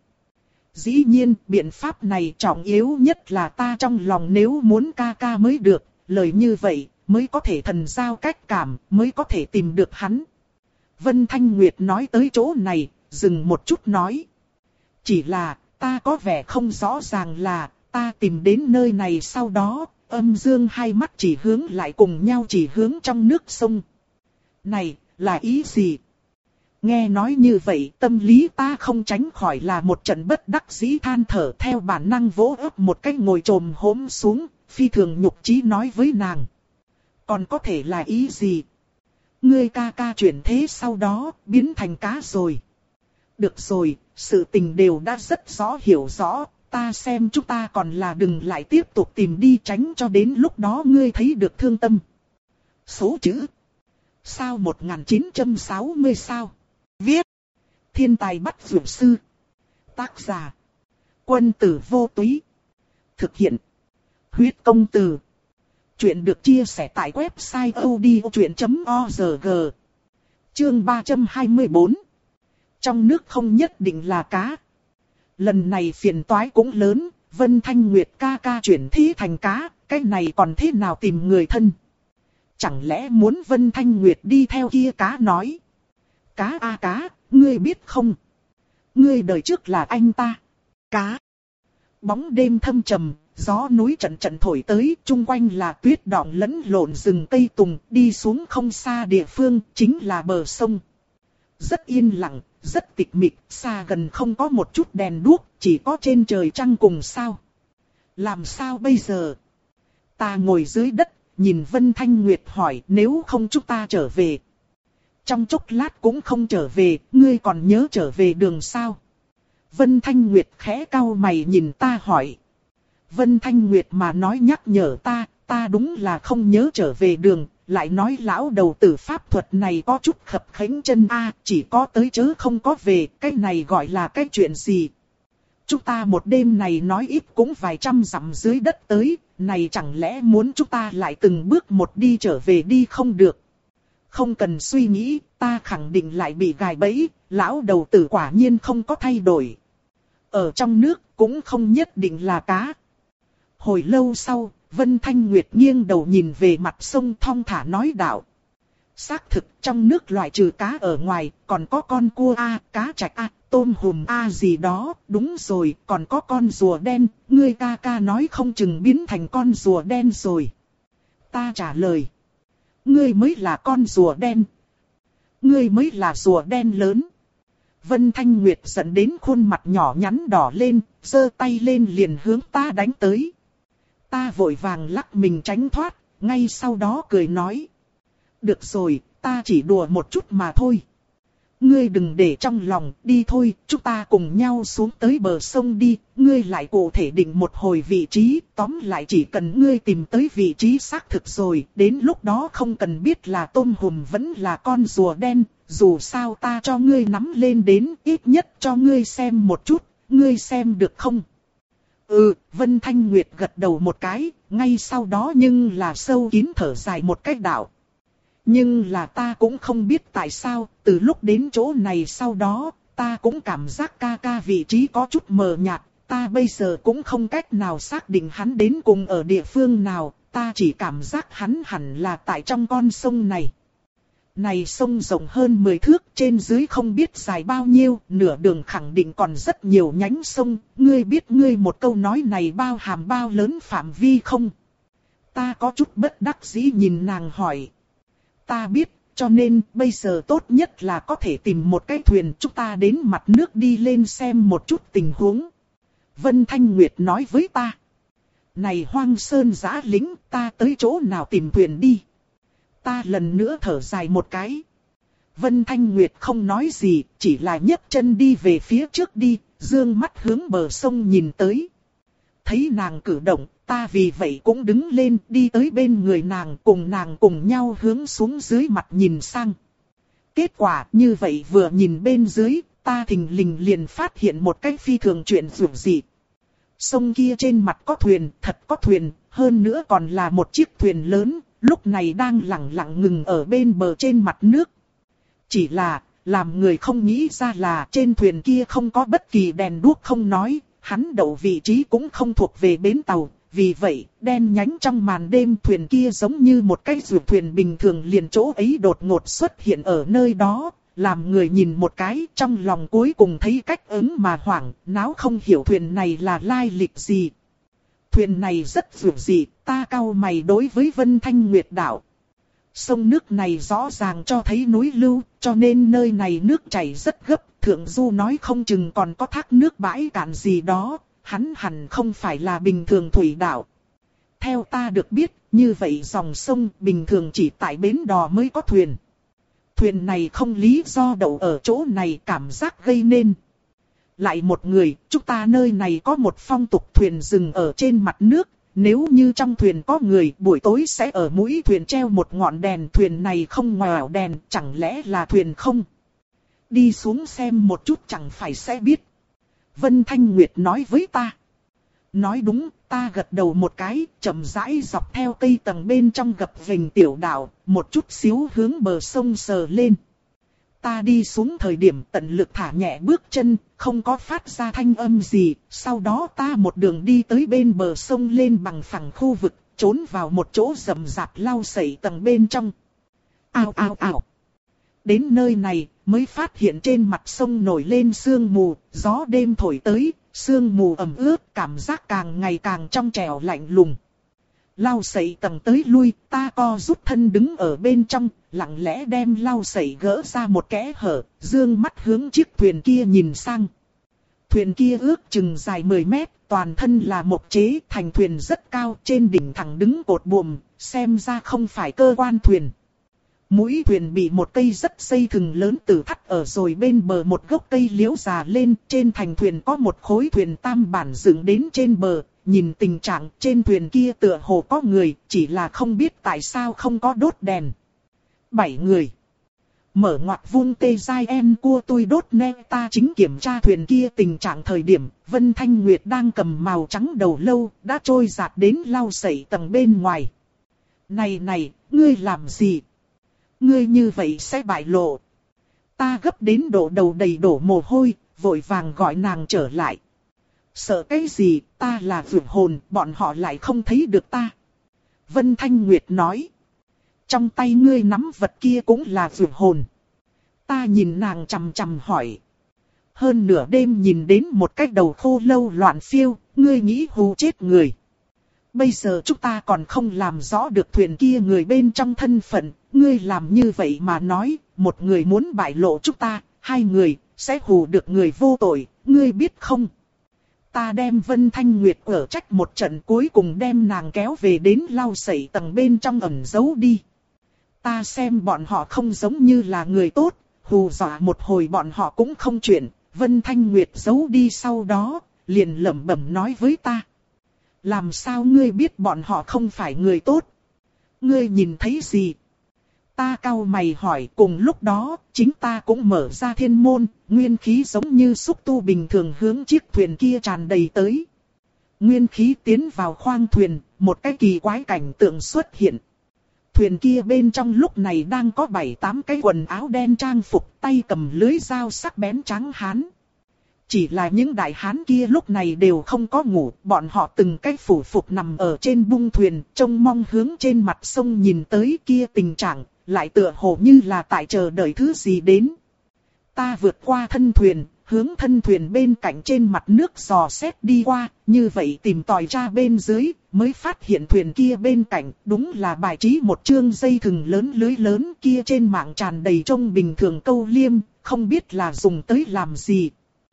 S1: Dĩ nhiên, biện pháp này trọng yếu nhất là ta trong lòng nếu muốn ca ca mới được, lời như vậy, mới có thể thần giao cách cảm, mới có thể tìm được hắn. Vân Thanh Nguyệt nói tới chỗ này, dừng một chút nói. Chỉ là, ta có vẻ không rõ ràng là, ta tìm đến nơi này sau đó, âm dương hai mắt chỉ hướng lại cùng nhau chỉ hướng trong nước sông. Này, là ý gì? Nghe nói như vậy, tâm lý ta không tránh khỏi là một trận bất đắc dĩ than thở theo bản năng vỗ ấp một cách ngồi trồm hổm xuống, phi thường nhục chí nói với nàng. Còn có thể là ý gì? Ngươi ca ca chuyển thế sau đó, biến thành cá rồi. Được rồi, sự tình đều đã rất rõ hiểu rõ, ta xem chúng ta còn là đừng lại tiếp tục tìm đi tránh cho đến lúc đó ngươi thấy được thương tâm. Số chữ. Sao một nghìn chín trăm sáu mươi sao? Viết. Thiên tài bắt dược sư. Tác giả. Quân tử vô túy. Thực hiện. Huyết công từ. Chuyện được chia sẻ tại website odchuyện chấm org. Chương ba trăm hai mươi bốn. Trong nước không nhất định là cá. Lần này phiền toái cũng lớn, Vân Thanh Nguyệt ca ca chuyển thế thành cá, cái này còn thế nào tìm người thân? Chẳng lẽ muốn Vân Thanh Nguyệt đi theo kia cá nói? Cá a cá, ngươi biết không? Ngươi đời trước là anh ta. Cá. Bóng đêm thâm trầm, gió núi trận trận thổi tới, chung quanh là tuyết đọng lẫn lộn rừng cây tùng, đi xuống không xa địa phương, chính là bờ sông. Rất yên lặng, rất tịch mịch, xa gần không có một chút đèn đuốc, chỉ có trên trời trăng cùng sao. Làm sao bây giờ? Ta ngồi dưới đất, nhìn Vân Thanh Nguyệt hỏi nếu không chúng ta trở về. Trong chốc lát cũng không trở về, ngươi còn nhớ trở về đường sao? Vân Thanh Nguyệt khẽ cau mày nhìn ta hỏi. Vân Thanh Nguyệt mà nói nhắc nhở ta, ta đúng là không nhớ trở về đường, lại nói lão đầu tử pháp thuật này có chút khập khẽnh chân a, chỉ có tới chớ không có về, cái này gọi là cái chuyện gì? Chúng ta một đêm này nói ít cũng vài trăm dặm dưới đất tới, này chẳng lẽ muốn chúng ta lại từng bước một đi trở về đi không được? Không cần suy nghĩ, ta khẳng định lại bị gài bẫy, lão đầu tử quả nhiên không có thay đổi. Ở trong nước cũng không nhất định là cá. Hồi lâu sau, Vân Thanh Nguyệt nghiêng đầu nhìn về mặt sông thong thả nói đạo. Xác thực trong nước loại trừ cá ở ngoài, còn có con cua a, cá trạch a, tôm hùm a gì đó, đúng rồi, còn có con rùa đen, ngươi ca ca nói không chừng biến thành con rùa đen rồi. Ta trả lời. Ngươi mới là con rùa đen. Ngươi mới là rùa đen lớn. Vân Thanh Nguyệt giận đến khuôn mặt nhỏ nhắn đỏ lên, giơ tay lên liền hướng ta đánh tới. Ta vội vàng lắc mình tránh thoát, ngay sau đó cười nói. Được rồi, ta chỉ đùa một chút mà thôi. ngươi đừng để trong lòng, đi thôi, chúng ta cùng nhau xuống tới bờ sông đi, ngươi lại cụ thể định một hồi vị trí, tóm lại chỉ cần ngươi tìm tới vị trí xác thực rồi, đến lúc đó không cần biết là tôm hùm vẫn là con rùa đen, dù sao ta cho ngươi nắm lên đến, ít nhất cho ngươi xem một chút, ngươi xem được không? Ừ, Vân Thanh Nguyệt gật đầu một cái, ngay sau đó nhưng là sâu kín thở dài một cách đạo. Nhưng là ta cũng không biết tại sao, từ lúc đến chỗ này sau đó, ta cũng cảm giác ca ca vị trí có chút mờ nhạt, ta bây giờ cũng không cách nào xác định hắn đến cùng ở địa phương nào, ta chỉ cảm giác hắn hẳn là tại trong con sông này. Này sông rộng hơn mười thước, trên dưới không biết dài bao nhiêu, nửa đường khẳng định còn rất nhiều nhánh sông, ngươi biết ngươi một câu nói này bao hàm bao lớn phạm vi không? Ta có chút bất đắc dĩ nhìn nàng hỏi. Ta biết, cho nên bây giờ tốt nhất là có thể tìm một cái thuyền chúng ta đến mặt nước đi lên xem một chút tình huống. Vân Thanh Nguyệt nói với ta. Này hoang sơn giã lính, ta tới chỗ nào tìm thuyền đi? Ta lần nữa thở dài một cái. Vân Thanh Nguyệt không nói gì, chỉ là nhấc chân đi về phía trước đi, dương mắt hướng bờ sông nhìn tới. Thấy nàng cử động, ta vì vậy cũng đứng lên đi tới bên người nàng, cùng nàng cùng nhau hướng xuống dưới mặt nhìn sang. Kết quả như vậy vừa nhìn bên dưới, ta thình lình liền phát hiện một cái phi thường chuyện dữ dị. Sông kia trên mặt có thuyền, thật có thuyền, hơn nữa còn là một chiếc thuyền lớn, lúc này đang lặng lặng ngừng ở bên bờ trên mặt nước. Chỉ là, làm người không nghĩ ra là trên thuyền kia không có bất kỳ đèn đuốc không nói, hắn đậu vị trí cũng không thuộc về bến tàu. Vì vậy, đen nhánh trong màn đêm thuyền kia giống như một cái ruột thuyền bình thường liền chỗ ấy đột ngột xuất hiện ở nơi đó, làm người nhìn một cái trong lòng cuối cùng thấy cách ứng mà hoảng, náo không hiểu thuyền này là lai lịch gì. Thuyền này rất ruột dị, ta cau mày đối với Vân Thanh Nguyệt đạo. Sông nước này rõ ràng cho thấy núi lưu, cho nên nơi này nước chảy rất gấp, thượng du nói không chừng còn có thác nước bãi cạn gì đó. Hắn hẳn không phải là bình thường thủy đạo. Theo ta được biết, như vậy dòng sông bình thường chỉ tại bến đò mới có thuyền. Thuyền này không lý do đậu ở chỗ này cảm giác gây nên. Lại một người, chúng ta nơi này có một phong tục thuyền dừng ở trên mặt nước. Nếu như trong thuyền có người, buổi tối sẽ ở mũi thuyền treo một ngọn đèn. Thuyền này không ngoảo đèn, chẳng lẽ là thuyền không? Đi xuống xem một chút chẳng phải sẽ biết. Vân Thanh Nguyệt nói với ta. Nói đúng, ta gật đầu một cái, chậm rãi dọc theo cây tầng bên trong gập ghềnh tiểu đảo, một chút xíu hướng bờ sông sờ lên. Ta đi xuống thời điểm tận lực thả nhẹ bước chân, không có phát ra thanh âm gì, sau đó ta một đường đi tới bên bờ sông lên bằng phẳng khu vực, trốn vào một chỗ rậm rạp lau sậy tầng bên trong. Ao ao ao. Đến nơi này, mới phát hiện trên mặt sông nổi lên sương mù, gió đêm thổi tới, sương mù ẩm ướt, cảm giác càng ngày càng trong trẻo lạnh lùng. Lau sậy tầng tới lui, ta co rút thân đứng ở bên trong, lặng lẽ đem lau sậy gỡ ra một kẽ hở, dương mắt hướng chiếc thuyền kia nhìn sang. Thuyền kia ước chừng dài mười mét, toàn thân là mộc chế, thành thuyền rất cao, trên đỉnh thẳng đứng cột buồm, xem ra không phải cơ quan thuyền. Mũi thuyền bị một cây rất dây thừng lớn từ thắt ở rồi bên bờ một gốc cây liễu già lên, trên thành thuyền có một khối thuyền tam bản dựng đến trên bờ, nhìn tình trạng trên thuyền kia tựa hồ có người, chỉ là không biết tại sao không có đốt đèn. Bảy người. Mở ngoặc vuông tê dai em cua tôi đốt ne ta chính kiểm tra thuyền kia tình trạng thời điểm, Vân Thanh Nguyệt đang cầm màu trắng đầu lâu, đã trôi giạt đến lau sậy tầng bên ngoài. Này này, ngươi làm gì? Ngươi như vậy sẽ bại lộ. Ta gấp đến độ đầu đầy đổ mồ hôi, vội vàng gọi nàng trở lại. Sợ cái gì, ta là vượt hồn, bọn họ lại không thấy được ta. Vân Thanh Nguyệt nói. Trong tay ngươi nắm vật kia cũng là vượt hồn. Ta nhìn nàng chằm chằm hỏi. Hơn nửa đêm nhìn đến một cái đầu khô lâu loạn phiêu, ngươi nghĩ hù chết người. Bây giờ chúng ta còn không làm rõ được thuyền kia người bên trong thân phận, ngươi làm như vậy mà nói, một người muốn bại lộ chúng ta, hai người, sẽ hù được người vô tội, ngươi biết không? Ta đem Vân Thanh Nguyệt ở trách một trận cuối cùng đem nàng kéo về đến lau sậy tầng bên trong ẩn giấu đi. Ta xem bọn họ không giống như là người tốt, hù dọa một hồi bọn họ cũng không chuyện, Vân Thanh Nguyệt giấu đi sau đó, liền lẩm bẩm nói với ta. Làm sao ngươi biết bọn họ không phải người tốt? Ngươi nhìn thấy gì? Ta cau mày hỏi, cùng lúc đó, chính ta cũng mở ra thiên môn, nguyên khí giống như xúc tu bình thường hướng chiếc thuyền kia tràn đầy tới. Nguyên khí tiến vào khoang thuyền, một cái kỳ quái cảnh tượng xuất hiện. Thuyền kia bên trong lúc này đang có bảy tám cái quần áo đen trang phục, tay cầm lưới dao sắc bén trắng hán. Chỉ là những đại hán kia lúc này đều không có ngủ, bọn họ từng cái phủ phục nằm ở trên bung thuyền, trông mong hướng trên mặt sông nhìn tới kia tình trạng, lại tựa hồ như là tại chờ đợi thứ gì đến. Ta vượt qua thân thuyền, hướng thân thuyền bên cạnh trên mặt nước dò xét đi qua, như vậy tìm tòi ra bên dưới, mới phát hiện thuyền kia bên cạnh, đúng là bài trí một chương dây thừng lớn lưới lớn kia trên mạng tràn đầy trông bình thường câu liêm, không biết là dùng tới làm gì.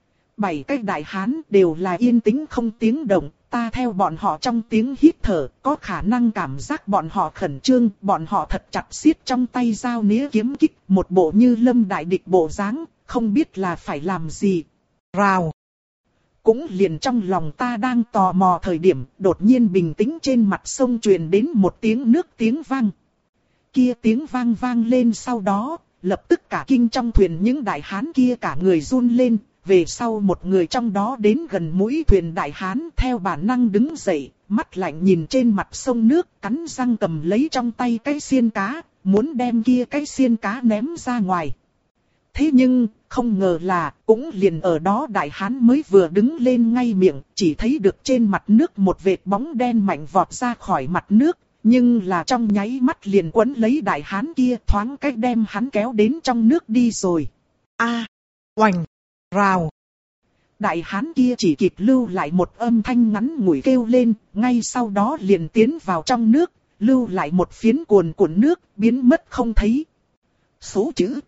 S1: Bảy cái đại hán đều là yên tĩnh không tiếng động, ta theo bọn họ trong tiếng hít thở, có khả năng cảm giác bọn họ khẩn trương, bọn họ thật chặt siết trong tay dao nĩa kiếm kích, một bộ như lâm đại địch bộ dáng, không biết là phải làm gì. Rào! Cũng liền trong lòng ta đang tò mò thời điểm, đột nhiên bình tĩnh trên mặt sông truyền đến một tiếng nước tiếng vang. Kia tiếng vang vang lên sau đó, lập tức cả kinh trong thuyền những đại hán kia cả người run lên. Về sau một người trong đó đến gần mũi thuyền đại hán theo bản năng đứng dậy, mắt lạnh nhìn trên mặt sông nước, cắn răng cầm lấy trong tay cái xiên cá, muốn đem kia cái xiên cá ném ra ngoài. Thế nhưng, không ngờ là, cũng liền ở đó đại hán mới vừa đứng lên ngay miệng, chỉ thấy được trên mặt nước một vệt bóng đen mạnh vọt ra khỏi mặt nước, nhưng là trong nháy mắt liền quấn lấy đại hán kia thoáng cách đem hắn kéo đến trong nước đi rồi. A, oành! Rào. Đại hán kia chỉ kịp lưu lại một âm thanh ngắn ngủi kêu lên, ngay sau đó liền tiến vào trong nước, lưu lại một phiến cuồn cuộn nước, biến mất không thấy. Số chữ.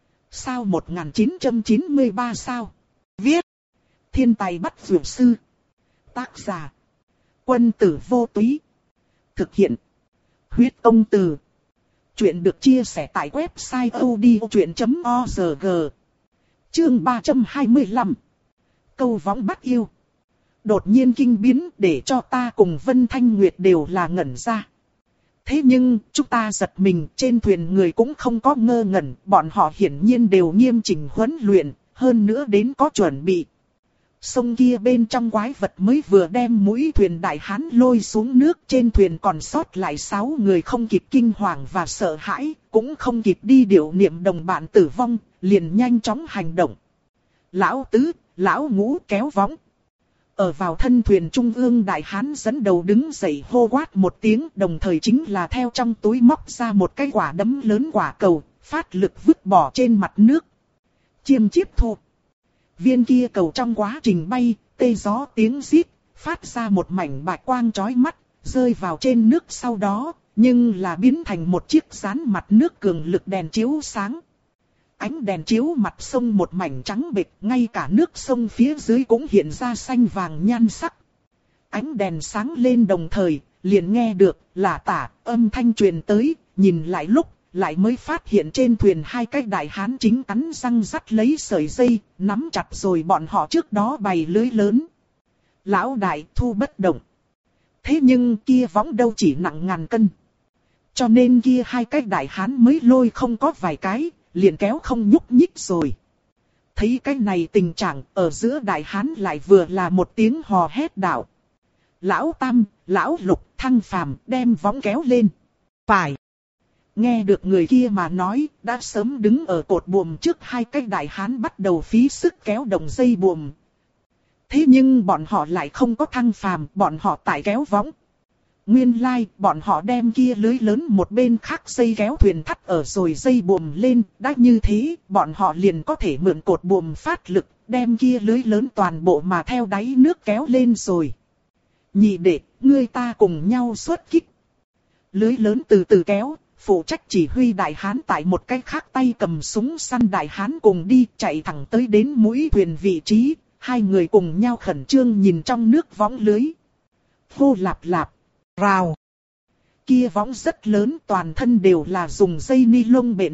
S1: Sao một nghìn chín trăm chín mươi ba sao? Viết. Thiên tài bắt dược sư. Tác giả. Quân tử vô túy. Thực hiện. Huyết công từ. Chuyện được chia sẻ tại website odchuyện chấm org. Chương ba trăm hai mươi lăm. Câu võng bắt yêu. Đột nhiên kinh biến để cho ta cùng Vân Thanh Nguyệt đều là ngẩn ra. Thế nhưng, chúng ta giật mình, trên thuyền người cũng không có ngơ ngẩn, bọn họ hiển nhiên đều nghiêm chỉnh huấn luyện, hơn nữa đến có chuẩn bị. Sông kia bên trong quái vật mới vừa đem mũi thuyền đại hán lôi xuống nước, trên thuyền còn sót lại sáu người không kịp kinh hoàng và sợ hãi, cũng không kịp đi điệu niệm đồng bạn tử vong, liền nhanh chóng hành động. Lão tứ, lão ngũ kéo võng. Ở vào thân thuyền trung ương đại hán dẫn đầu đứng dậy hô quát một tiếng, đồng thời chính là theo trong túi móc ra một cái quả đấm lớn quả cầu, phát lực vứt bỏ trên mặt nước. Chiêm chiếp thu. Viên kia cầu trong quá trình bay, tê gió tiếng rít, phát ra một mảnh bạch quang chói mắt, rơi vào trên nước sau đó, nhưng là biến thành một chiếc dán mặt nước cường lực đèn chiếu sáng. Ánh đèn chiếu mặt sông một mảnh trắng bệch, ngay cả nước sông phía dưới cũng hiện ra xanh vàng nhan sắc. Ánh đèn sáng lên đồng thời, liền nghe được là tả âm thanh truyền tới, nhìn lại lúc, lại mới phát hiện trên thuyền hai cái đại hán chính cắn răng dắt lấy sợi dây, nắm chặt rồi bọn họ trước đó bày lưới lớn. Lão đại thu bất động. Thế nhưng kia võng đâu chỉ nặng ngàn cân. Cho nên kia hai cái đại hán mới lôi không có vài cái, liền kéo không nhúc nhích rồi. Thấy cái này tình trạng, ở giữa đại hán lại vừa là một tiếng hò hét đạo. Lão Tam, Lão Lục, Thăng Phàm đem võng kéo lên. Phải. Nghe được người kia mà nói, đã sớm đứng ở cột buồm trước hai cái đại hán bắt đầu phí sức kéo đồng dây buồm. Thế nhưng bọn họ lại không có Thăng Phàm, bọn họ tại kéo võng. Nguyên lai, like, bọn họ đem kia lưới lớn một bên khác dây kéo thuyền thắt ở rồi dây buồm lên, đã như thế, bọn họ liền có thể mượn cột buồm phát lực, đem kia lưới lớn toàn bộ mà theo đáy nước kéo lên rồi. Nhị đệ, ngươi ta cùng nhau xuất kích. Lưới lớn từ từ kéo, phụ trách chỉ huy đại hán tại một cái khác tay cầm súng săn đại hán cùng đi, chạy thẳng tới đến mũi thuyền vị trí, hai người cùng nhau khẩn trương nhìn trong nước võng lưới. Hô lạp lạp. Rào. Kia võng rất lớn, toàn thân đều là dùng dây ni lông bện thành,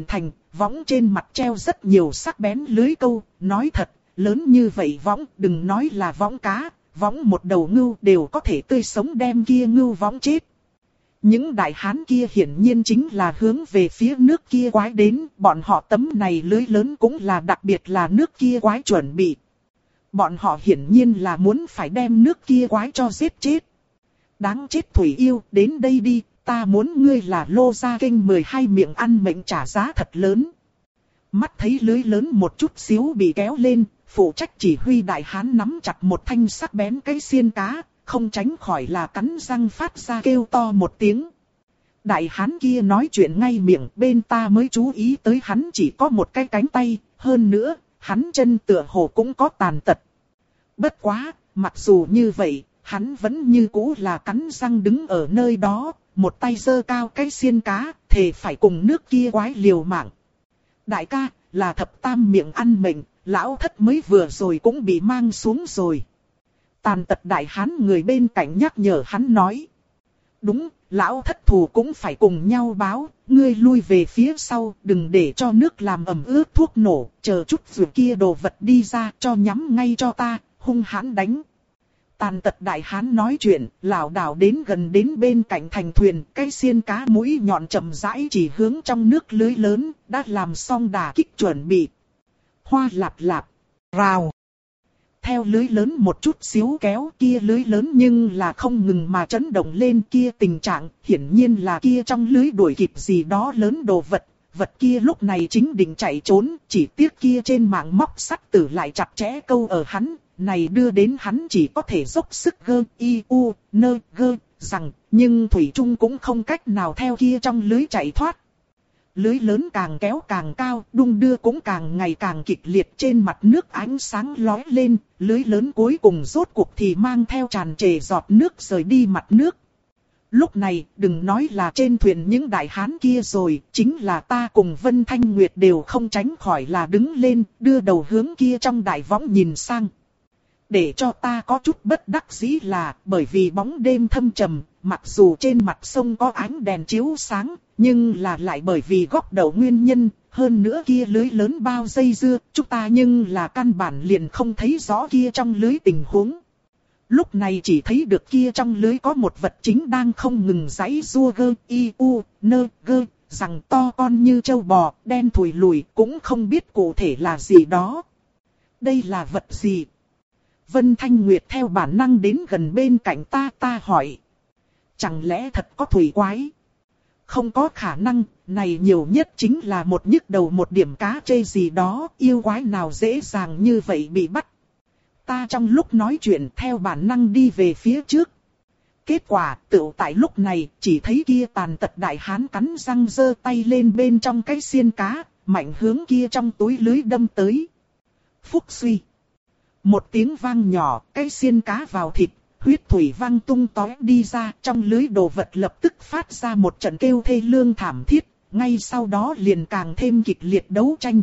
S1: võng trên mặt treo rất nhiều sắc bén lưới câu, nói thật, lớn như vậy võng, đừng nói là võng cá, võng một đầu ngưu đều có thể tươi sống đem kia ngưu võng chết. Những đại hán kia hiển nhiên chính là hướng về phía nước kia quái đến, bọn họ tấm này lưới lớn cũng là đặc biệt là nước kia quái chuẩn bị. Bọn họ hiển nhiên là muốn phải đem nước kia quái cho giết chết. Đáng chết Thủy Yêu, đến đây đi, ta muốn ngươi là Lô Gia Kinh mười hai miệng ăn mệnh trả giá thật lớn. Mắt thấy lưới lớn một chút xíu bị kéo lên, phụ trách chỉ huy đại hán nắm chặt một thanh sắc bén cái xiên cá, không tránh khỏi là cắn răng phát ra kêu to một tiếng. Đại hán kia nói chuyện ngay miệng, bên ta mới chú ý tới hắn chỉ có một cái cánh tay, hơn nữa, hắn chân tựa hồ cũng có tàn tật. Bất quá, mặc dù như vậy, hắn vẫn như cũ là cắn răng đứng ở nơi đó, một tay giơ cao cái xiên cá, thề phải cùng nước kia quái liều mạng. Đại ca, là thập tam miệng ăn mệnh, lão thất mới vừa rồi cũng bị mang xuống rồi. Tàn tật đại hán người bên cạnh nhắc nhở hắn nói. Đúng, lão thất thù cũng phải cùng nhau báo, ngươi lui về phía sau, đừng để cho nước làm ẩm ướt thuốc nổ, chờ chút rồi kia đồ vật đi ra cho nhắm ngay cho ta, hung hãn đánh. Tàn tật đại hán nói chuyện, lảo đảo đến gần đến bên cạnh thành thuyền, cái xiên cá mũi nhọn chậm rãi chỉ hướng trong nước lưới lớn, đã làm xong đà kích chuẩn bị. Hoa lạp lạp, rào. Theo lưới lớn một chút xíu kéo, kia lưới lớn nhưng là không ngừng mà chấn động lên, kia tình trạng, hiển nhiên là kia trong lưới đuổi kịp gì đó lớn đồ vật. Vật kia lúc này chính định chạy trốn, chỉ tiếc kia trên mạng móc sắt tử lại chặt chẽ câu ở hắn, này đưa đến hắn chỉ có thể dốc sức gơ, y, u, nơ, gơ, rằng, nhưng Thủy Trung cũng không cách nào theo kia trong lưới chạy thoát. Lưới lớn càng kéo càng cao, đung đưa cũng càng ngày càng kịch liệt, trên mặt nước ánh sáng lóe lên, lưới lớn cuối cùng rốt cuộc thì mang theo tràn trề giọt nước rời đi mặt nước. Lúc này, đừng nói là trên thuyền những đại hán kia rồi, chính là ta cùng Vân Thanh Nguyệt đều không tránh khỏi là đứng lên, đưa đầu hướng kia trong đại võng nhìn sang. Để cho ta có chút bất đắc dĩ là, bởi vì bóng đêm thâm trầm, mặc dù trên mặt sông có ánh đèn chiếu sáng, nhưng là lại bởi vì góc đầu nguyên nhân, hơn nữa kia lưới lớn bao dây dưa, chúng ta nhưng là căn bản liền không thấy rõ kia trong lưới tình huống. Lúc này chỉ thấy được kia trong lưới có một vật chính đang không ngừng giãy giụa gơ, y, u, nơ, gơ, rằng to con như trâu bò, đen thùi lùi, cũng không biết cụ thể là gì đó. Đây là vật gì? Vân Thanh Nguyệt theo bản năng đến gần bên cạnh ta, ta hỏi. Chẳng lẽ thật có thủy quái? Không có khả năng, này nhiều nhất chính là một nhức đầu một điểm cá trê gì đó, yêu quái nào dễ dàng như vậy bị bắt. Ta trong lúc nói chuyện theo bản năng đi về phía trước. Kết quả, tựu tại lúc này, chỉ thấy kia tàn tật đại hán cắn răng giơ tay lên bên trong cái xiên cá, mạnh hướng kia trong túi lưới đâm tới. Phúc suy. Một tiếng vang nhỏ, cái xiên cá vào thịt, huyết thủy văng tung tóe đi ra, trong lưới đồ vật lập tức phát ra một trận kêu thê lương thảm thiết, ngay sau đó liền càng thêm kịch liệt đấu tranh.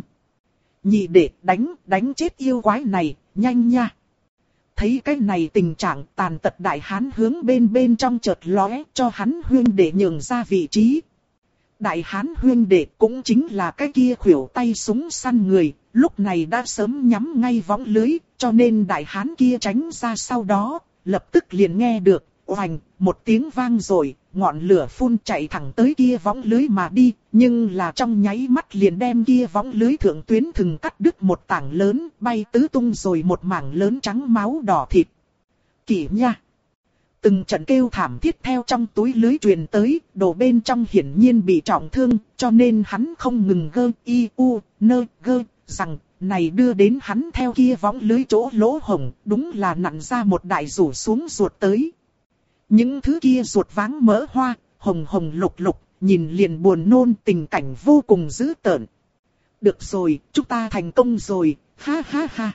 S1: Nhị đệ, đánh, đánh chết yêu quái này, nhanh nha. Thấy cái này tình trạng, tàn tật đại hán hướng bên bên trong chợt lóe, cho hắn huyên đệ nhường ra vị trí. Đại hán huyên đệ cũng chính là cái kia khuỷu tay súng săn người, lúc này đã sớm nhắm ngay võng lưới, cho nên đại hán kia tránh ra sau đó, lập tức liền nghe được, oành, một tiếng vang rồi, ngọn lửa phun chạy thẳng tới kia võng lưới mà đi, nhưng là trong nháy mắt liền đem kia võng lưới thượng tuyến thừng cắt đứt một tảng lớn, bay tứ tung rồi một mảng lớn trắng máu đỏ thịt. Kỷ nha! Từng trận kêu thảm thiết theo trong túi lưới truyền tới, đồ bên trong hiển nhiên bị trọng thương, cho nên hắn không ngừng gơ, y, u, nơ, gơ, rằng, này đưa đến hắn theo kia võng lưới chỗ lỗ hổng, đúng là nặn ra một đại rủ xuống ruột tới. Những thứ kia ruột váng mỡ hoa, hồng hồng lục lục, nhìn liền buồn nôn, tình cảnh vô cùng dữ tợn. Được rồi, chúng ta thành công rồi, ha ha ha.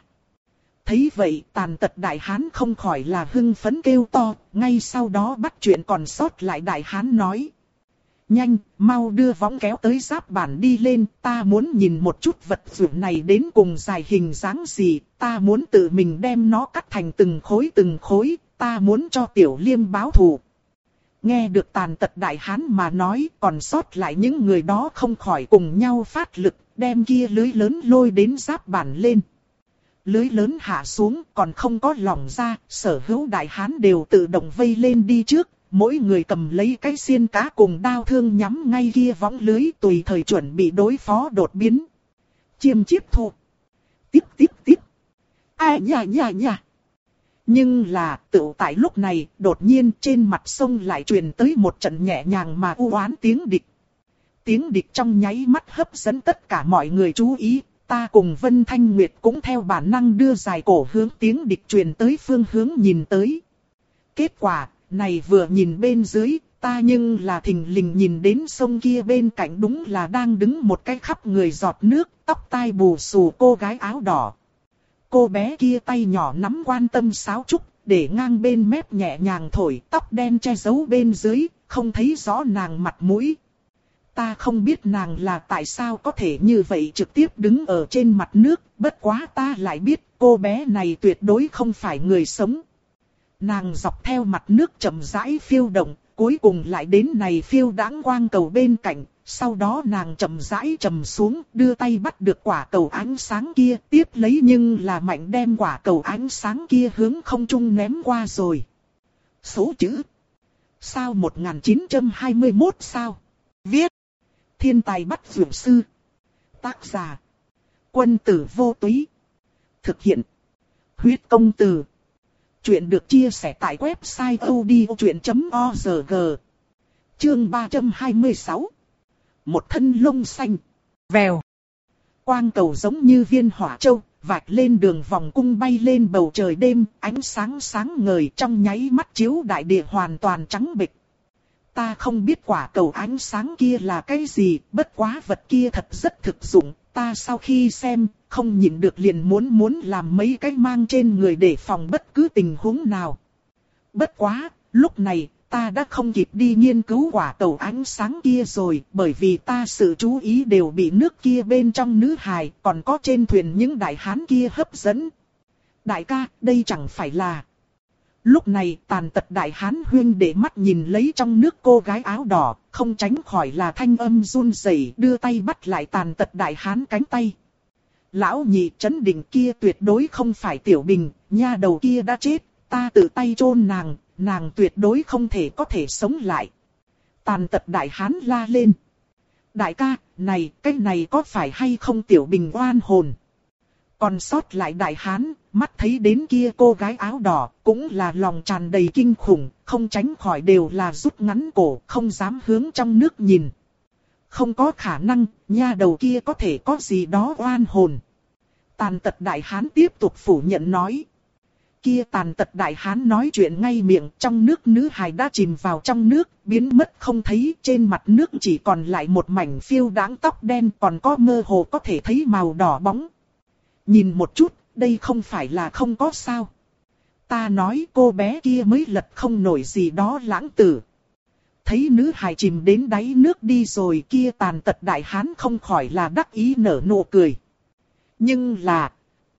S1: Thấy vậy, tàn tật đại hán không khỏi là hưng phấn kêu to, ngay sau đó bắt chuyện còn sót lại đại hán nói. Nhanh, mau đưa võng kéo tới giáp bản đi lên, ta muốn nhìn một chút vật dụng này đến cùng dài hình dáng gì, ta muốn tự mình đem nó cắt thành từng khối từng khối, ta muốn cho tiểu liêm báo thù. Nghe được tàn tật đại hán mà nói, còn sót lại những người đó không khỏi cùng nhau phát lực, đem kia lưới lớn lôi đến giáp bản lên. Lưới lớn hạ xuống còn không có lỏng ra, sở hữu đại hán đều tự động vây lên đi trước, mỗi người cầm lấy cái xiên cá cùng đao thương nhắm ngay kia võng lưới tùy thời chuẩn bị đối phó đột biến. Chiêm chiếp thu. Tiếp tiếp tiếp. Ai nha nha nha. Nhưng là tựu tại lúc này đột nhiên trên mặt sông lại truyền tới một trận nhẹ nhàng mà u oán tiếng địch. Tiếng địch trong nháy mắt hấp dẫn tất cả mọi người chú ý. Ta cùng Vân Thanh Nguyệt cũng theo bản năng đưa dài cổ hướng tiếng địch truyền tới phương hướng nhìn tới. Kết quả, này vừa nhìn bên dưới, ta nhưng là thình lình nhìn đến sông kia bên cạnh đúng là đang đứng một cái khắp người giọt nước, tóc tai bù xù cô gái áo đỏ. Cô bé kia tay nhỏ nắm quan tâm sáo trúc, để ngang bên mép nhẹ nhàng thổi, tóc đen che giấu bên dưới, không thấy rõ nàng mặt mũi. Ta không biết nàng là tại sao có thể như vậy trực tiếp đứng ở trên mặt nước, bất quá ta lại biết cô bé này tuyệt đối không phải người sống. Nàng dọc theo mặt nước chậm rãi phiêu động, cuối cùng lại đến này phiêu đãng quang cầu bên cạnh, sau đó nàng chậm rãi chầm xuống, đưa tay bắt được quả cầu ánh sáng kia, tiếp lấy nhưng là mạnh đem quả cầu ánh sáng kia hướng không trung ném qua rồi. Số chữ. Sao một nghìn chín trăm hai mươi mốt sao? Viết. Thiên tài bắt vượt sư. Tác giả. Quân tử vô túy. Thực hiện. Huyết công từ. Chuyện được chia sẻ tại website odchuyện chấm org. Chương ba trăm hai mươi sáu. Một thân lông xanh. Vèo. Quang cầu giống như viên hỏa châu, vạch lên đường vòng cung bay lên bầu trời đêm, ánh sáng sáng ngời trong nháy mắt chiếu đại địa hoàn toàn trắng bệch. Ta không biết quả cầu ánh sáng kia là cái gì, bất quá vật kia thật rất thực dụng, ta sau khi xem, không nhịn được liền muốn muốn làm mấy cái mang trên người để phòng bất cứ tình huống nào. Bất quá, lúc này, ta đã không kịp đi nghiên cứu quả cầu ánh sáng kia rồi, bởi vì ta sự chú ý đều bị nước kia bên trong nữ hài, còn có trên thuyền những đại hán kia hấp dẫn. Đại ca, đây chẳng phải là... Lúc này tàn tật đại hán huyên để mắt nhìn lấy trong nước cô gái áo đỏ, không tránh khỏi là thanh âm run rẩy, đưa tay bắt lại tàn tật đại hán cánh tay. Lão nhị chấn định kia tuyệt đối không phải Tiểu Bình, nha đầu kia đã chết, ta tự tay chôn nàng, nàng tuyệt đối không thể có thể sống lại. Tàn tật đại hán la lên. Đại ca, này, cái này có phải hay không Tiểu Bình oan hồn? Còn sót lại đại hán, mắt thấy đến kia cô gái áo đỏ, cũng là lòng tràn đầy kinh khủng, không tránh khỏi đều là rút ngắn cổ, không dám hướng trong nước nhìn. Không có khả năng, nha đầu kia có thể có gì đó oan hồn. Tàn tật đại hán tiếp tục phủ nhận nói. Kia tàn tật đại hán nói chuyện ngay miệng, trong nước nữ hài đã chìm vào trong nước, biến mất không thấy, trên mặt nước chỉ còn lại một mảnh phiêu đãng tóc đen, còn có mơ hồ có thể thấy màu đỏ bóng. Nhìn một chút, đây không phải là không có sao. Ta nói cô bé kia mới lật không nổi gì đó lãng tử. Thấy nữ hài chìm đến đáy nước đi rồi, kia tàn tật đại hán không khỏi là đắc ý nở nụ cười. Nhưng là...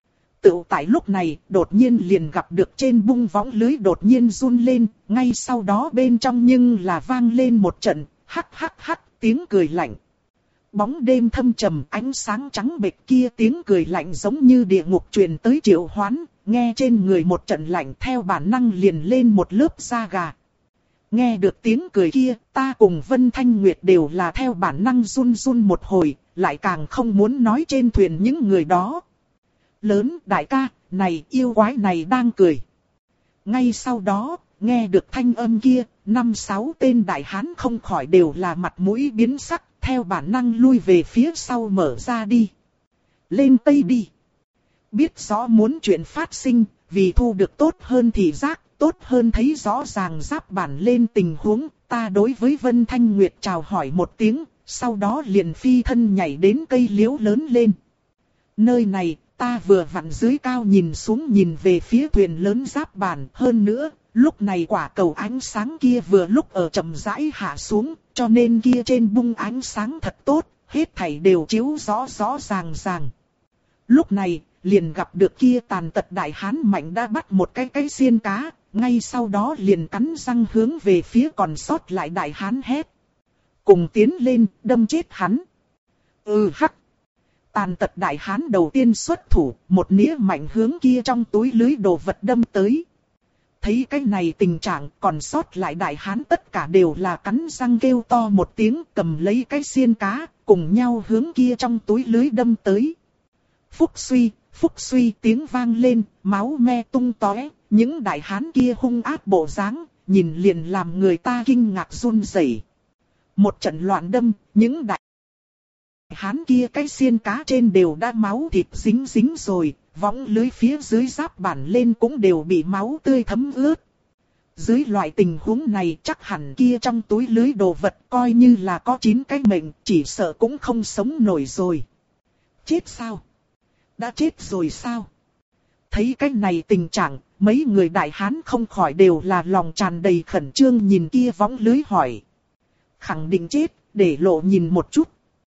S1: Tự tại lúc này, đột nhiên liền gặp được trên bung võng lưới đột nhiên run lên, ngay sau đó bên trong nhưng là vang lên một trận, hắc hắc hắc, tiếng cười lạnh. Bóng đêm thâm trầm, ánh sáng trắng bệch kia, tiếng cười lạnh giống như địa ngục truyền tới Triệu Hoán, nghe trên người một trận lạnh theo bản năng liền lên một lớp da gà. Nghe được tiếng cười kia, ta cùng Vân Thanh Nguyệt đều là theo bản năng run run một hồi, lại càng không muốn nói trên thuyền những người đó. Lớn đại ca, này yêu quái này đang cười. Ngay sau đó, nghe được thanh âm kia, năm sáu tên đại hán không khỏi đều là mặt mũi biến sắc, theo bản năng lui về phía sau mở ra đi. Lên Tây đi. Biết rõ muốn chuyện phát sinh, vì thu được tốt hơn thị giác, tốt hơn thấy rõ ràng giáp bản lên tình huống, ta đối với Vân Thanh Nguyệt chào hỏi một tiếng, sau đó liền phi thân nhảy đến cây liễu lớn lên. Nơi này, ta vừa vặn dưới cao nhìn xuống nhìn về phía thuyền lớn giáp bản, hơn nữa, lúc này quả cầu ánh sáng kia vừa lúc ở chậm rãi hạ xuống, cho nên kia trên bung ánh sáng thật tốt, hết thảy đều chiếu rõ rõ ràng ràng. Lúc này, liền gặp được kia tàn tật đại hán mạnh đã bắt một cái cái xiên cá, ngay sau đó liền cắn răng hướng về phía còn sót lại đại hán hét. Cùng tiến lên, đâm chết hắn. Ừ hắc. Tàn tật đại hán đầu tiên xuất thủ, một nĩa mạnh hướng kia trong túi lưới đồ vật đâm tới. Thấy cái này tình trạng, còn sót lại đại hán tất cả đều là cắn răng kêu to một tiếng, cầm lấy cái xiên cá, cùng nhau hướng kia trong túi lưới đâm tới. Phúc suy, phúc suy tiếng vang lên, máu me tung tóe, những đại hán kia hung ác bộ dáng, nhìn liền làm người ta kinh ngạc run rẩy. Một trận loạn đâm, những đại hán kia cái xiên cá trên đều đã máu thịt dính dính rồi, võng lưới phía dưới giáp bản lên cũng đều bị máu tươi thấm ướt. Dưới loại tình huống này chắc hẳn kia trong túi lưới đồ vật coi như là có chín cái mệnh, chỉ sợ cũng không sống nổi rồi. Chết sao? Đã chết rồi sao? Thấy cái này tình trạng, mấy người đại hán không khỏi đều là lòng tràn đầy khẩn trương nhìn kia võng lưới hỏi. Khẳng định chết, để lộ nhìn một chút.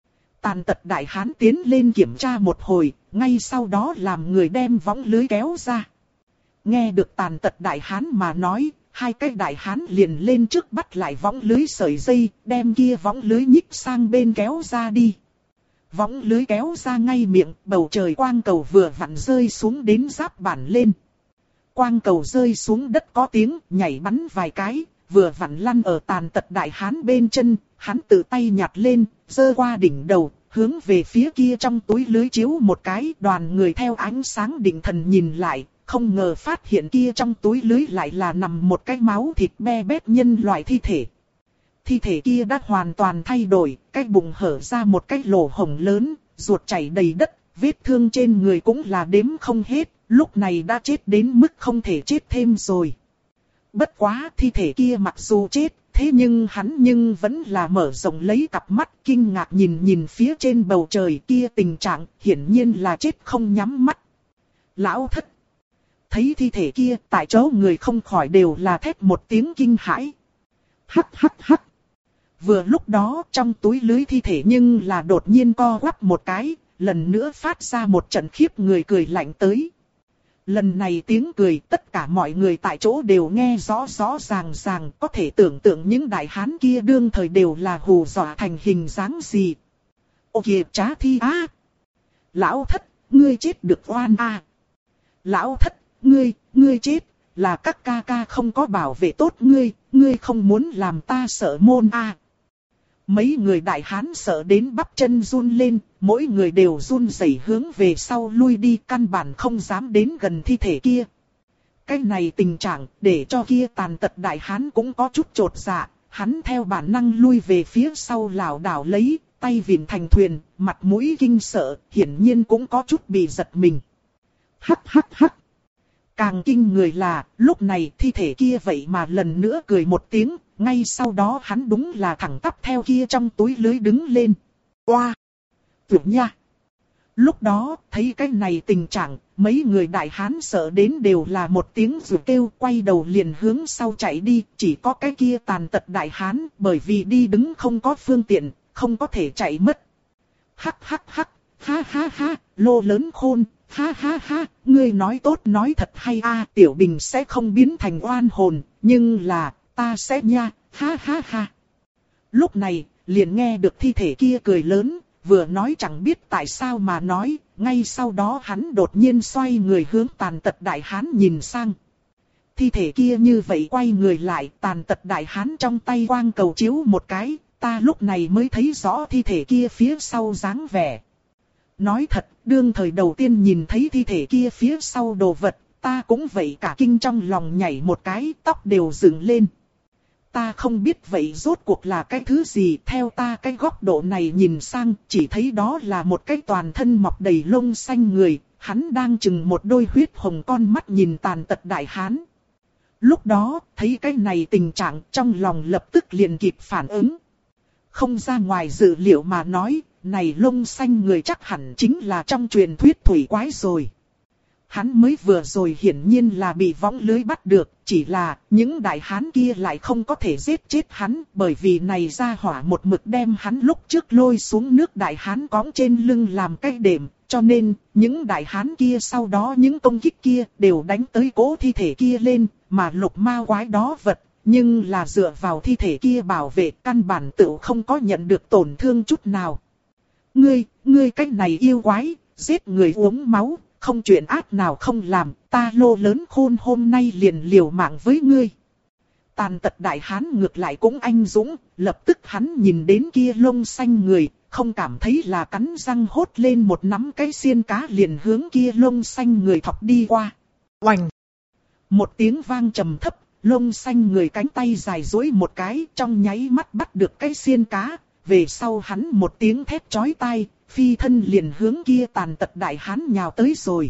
S1: Tàn tật đại hán tiến lên kiểm tra một hồi, ngay sau đó làm người đem võng lưới kéo ra. Nghe được tàn tật đại hán mà nói, hai cái đại hán liền lên trước bắt lại võng lưới sợi dây, đem kia võng lưới nhích sang bên kéo ra đi. Võng lưới kéo ra ngay miệng, bầu trời quang cầu vừa vặn rơi xuống đến giáp bản lên. Quang cầu rơi xuống đất có tiếng, nhảy bắn vài cái, vừa vặn lăn ở tàn tật đại hán bên chân, hắn tự tay nhặt lên, giơ qua đỉnh đầu, hướng về phía kia trong túi lưới chiếu một cái. Đoàn người theo ánh sáng định thần nhìn lại, không ngờ phát hiện kia trong túi lưới lại là nằm một cái máu thịt be bét nhân loại thi thể. Thi thể kia đã hoàn toàn thay đổi, cái bụng hở ra một cái lỗ hổng lớn, ruột chảy đầy đất, vết thương trên người cũng là đếm không hết, lúc này đã chết đến mức không thể chết thêm rồi. Bất quá thi thể kia mặc dù chết, thế nhưng hắn nhưng vẫn là mở rộng lấy cặp mắt kinh ngạc nhìn nhìn phía trên bầu trời kia, tình trạng hiển nhiên là chết không nhắm mắt. Lão thất! Thấy thi thể kia, tại chỗ người không khỏi đều là thét một tiếng kinh hãi. Hắc hắc hắc! Vừa lúc đó trong túi lưới thi thể nhưng là đột nhiên co quắp một cái, lần nữa phát ra một trận khiếp người cười lạnh tới. Lần này tiếng cười tất cả mọi người tại chỗ đều nghe rõ rõ ràng ràng, có thể tưởng tượng những đại hán kia đương thời đều là hù dọa thành hình dáng gì. Ô kìa trá thi á! Lão thất, ngươi chết được oan a! Lão thất, ngươi, ngươi chết, là các ca ca không có bảo vệ tốt ngươi, ngươi không muốn làm ta sợ môn a! Mấy người đại hán sợ đến bắp chân run lên, mỗi người đều run rẩy hướng về sau lui đi, căn bản không dám đến gần thi thể kia. Cái này tình trạng để cho kia tàn tật đại hán cũng có chút chột dạ, hắn theo bản năng lui về phía sau lảo đảo lấy, tay vịn thành thuyền, mặt mũi kinh sợ, hiển nhiên cũng có chút bị giật mình. Hắc hắc hắc! Càng kinh người là, lúc này thi thể kia vậy mà lần nữa cười một tiếng, ngay sau đó hắn đúng là thẳng tắp theo kia trong túi lưới đứng lên. Oa! Tuyệt nha! Lúc đó, thấy cái này tình trạng, mấy người đại hán sợ đến đều là một tiếng rủa kêu, quay đầu liền hướng sau chạy đi, chỉ có cái kia tàn tật đại hán, bởi vì đi đứng không có phương tiện, không có thể chạy mất. Hắc hắc hắc! Ha ha ha! Lô lớn khôn! Ha ha ha, ngươi nói tốt nói thật hay a, Tiểu Bình sẽ không biến thành oan hồn, nhưng là, ta sẽ nha, ha ha ha. Lúc này, liền nghe được thi thể kia cười lớn, vừa nói chẳng biết tại sao mà nói, ngay sau đó hắn đột nhiên xoay người hướng tàn tật đại hán nhìn sang. Thi thể kia như vậy quay người lại, tàn tật đại hán trong tay quang cầu chiếu một cái, ta lúc này mới thấy rõ thi thể kia phía sau dáng vẻ. Nói thật, đương thời đầu tiên nhìn thấy thi thể kia phía sau đồ vật, ta cũng vậy cả kinh trong lòng nhảy một cái, tóc đều dựng lên. Ta không biết vậy rốt cuộc là cái thứ gì, theo ta cái góc độ này nhìn sang, chỉ thấy đó là một cái toàn thân mọc đầy lông xanh người, hắn đang chừng một đôi huyết hồng con mắt nhìn tàn tật đại hán. Lúc đó, thấy cái này tình trạng trong lòng lập tức liền kịp phản ứng. Không ra ngoài dự liệu mà nói, này lông xanh người chắc hẳn chính là trong truyền thuyết thủy quái rồi. Hắn mới vừa rồi hiển nhiên là bị võng lưới bắt được, chỉ là những đại hán kia lại không có thể giết chết hắn, bởi vì này ra hỏa một mực đem hắn lúc trước lôi xuống nước đại hán cõng trên lưng làm cái đệm, cho nên những đại hán kia sau đó những công kích kia đều đánh tới cố thi thể kia lên, mà lục ma quái đó vật, nhưng là dựa vào thi thể kia bảo vệ căn bản tự không có nhận được tổn thương chút nào. Ngươi, ngươi cái này yêu quái, giết người uống máu, không chuyện ác nào không làm, ta Lô Lớn Khôn hôm nay liền liều mạng với ngươi. Tàn tật đại hán ngược lại cũng anh dũng, lập tức hắn nhìn đến kia lông xanh người, không cảm thấy là cắn răng hốt lên một nắm cái xiên cá liền hướng kia lông xanh người thọc đi qua. Oành! Một tiếng vang trầm thấp, lông xanh người cánh tay dài duỗi một cái, trong nháy mắt bắt được cái xiên cá, về sau hắn một tiếng thét chói tai, phi thân liền hướng kia tàn tật đại hán nhào tới rồi.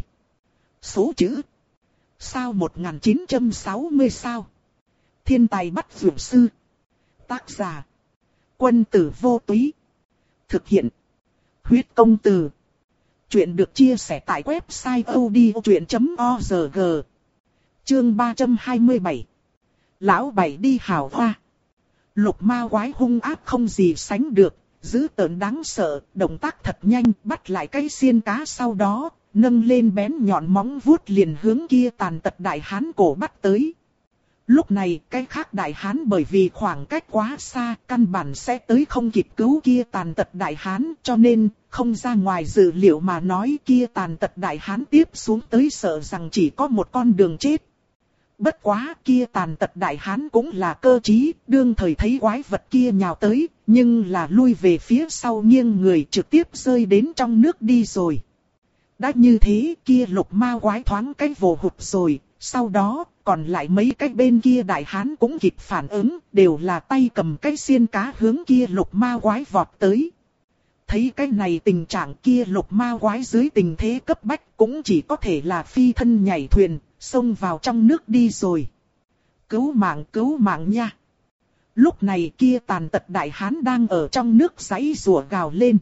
S1: Số chữ. Sao một nghìn chín trăm sáu mươi sao? Thiên tài bắt dược sư. Tác giả. Quân tử vô túy. Thực hiện. Huyết công từ. Chuyện được chia sẻ tại website odchuyện chấm org. Chương ba trăm hai mươi bảy. Lão bảy đi hào hoa. Lục ma quái hung ác không gì sánh được, dữ tợn đáng sợ, động tác thật nhanh, bắt lại cái xiên cá sau đó, nâng lên bén nhọn móng vuốt liền hướng kia tàn tật đại hán cổ bắt tới. Lúc này, cái khác đại hán bởi vì khoảng cách quá xa, căn bản sẽ tới không kịp cứu kia tàn tật đại hán, cho nên, không ra ngoài dự liệu mà nói kia tàn tật đại hán tiếp xuống tới sợ rằng chỉ có một con đường chết. Bất quá kia tàn tật đại hán cũng là cơ trí, đương thời thấy quái vật kia nhào tới, nhưng là lui về phía sau nghiêng người trực tiếp rơi đến trong nước đi rồi. Đã như thế kia lục ma quái thoáng cái vồ hụt rồi, sau đó còn lại mấy cái bên kia đại hán cũng kịp phản ứng, đều là tay cầm cái xiên cá hướng kia lục ma quái vọt tới. Thấy cái này tình trạng kia lục ma quái dưới tình thế cấp bách cũng chỉ có thể là phi thân nhảy thuyền, xông vào trong nước đi rồi. Cứu mạng cứu mạng nha. Lúc này kia tàn tật đại hán đang ở trong nước giãy giụa gào lên.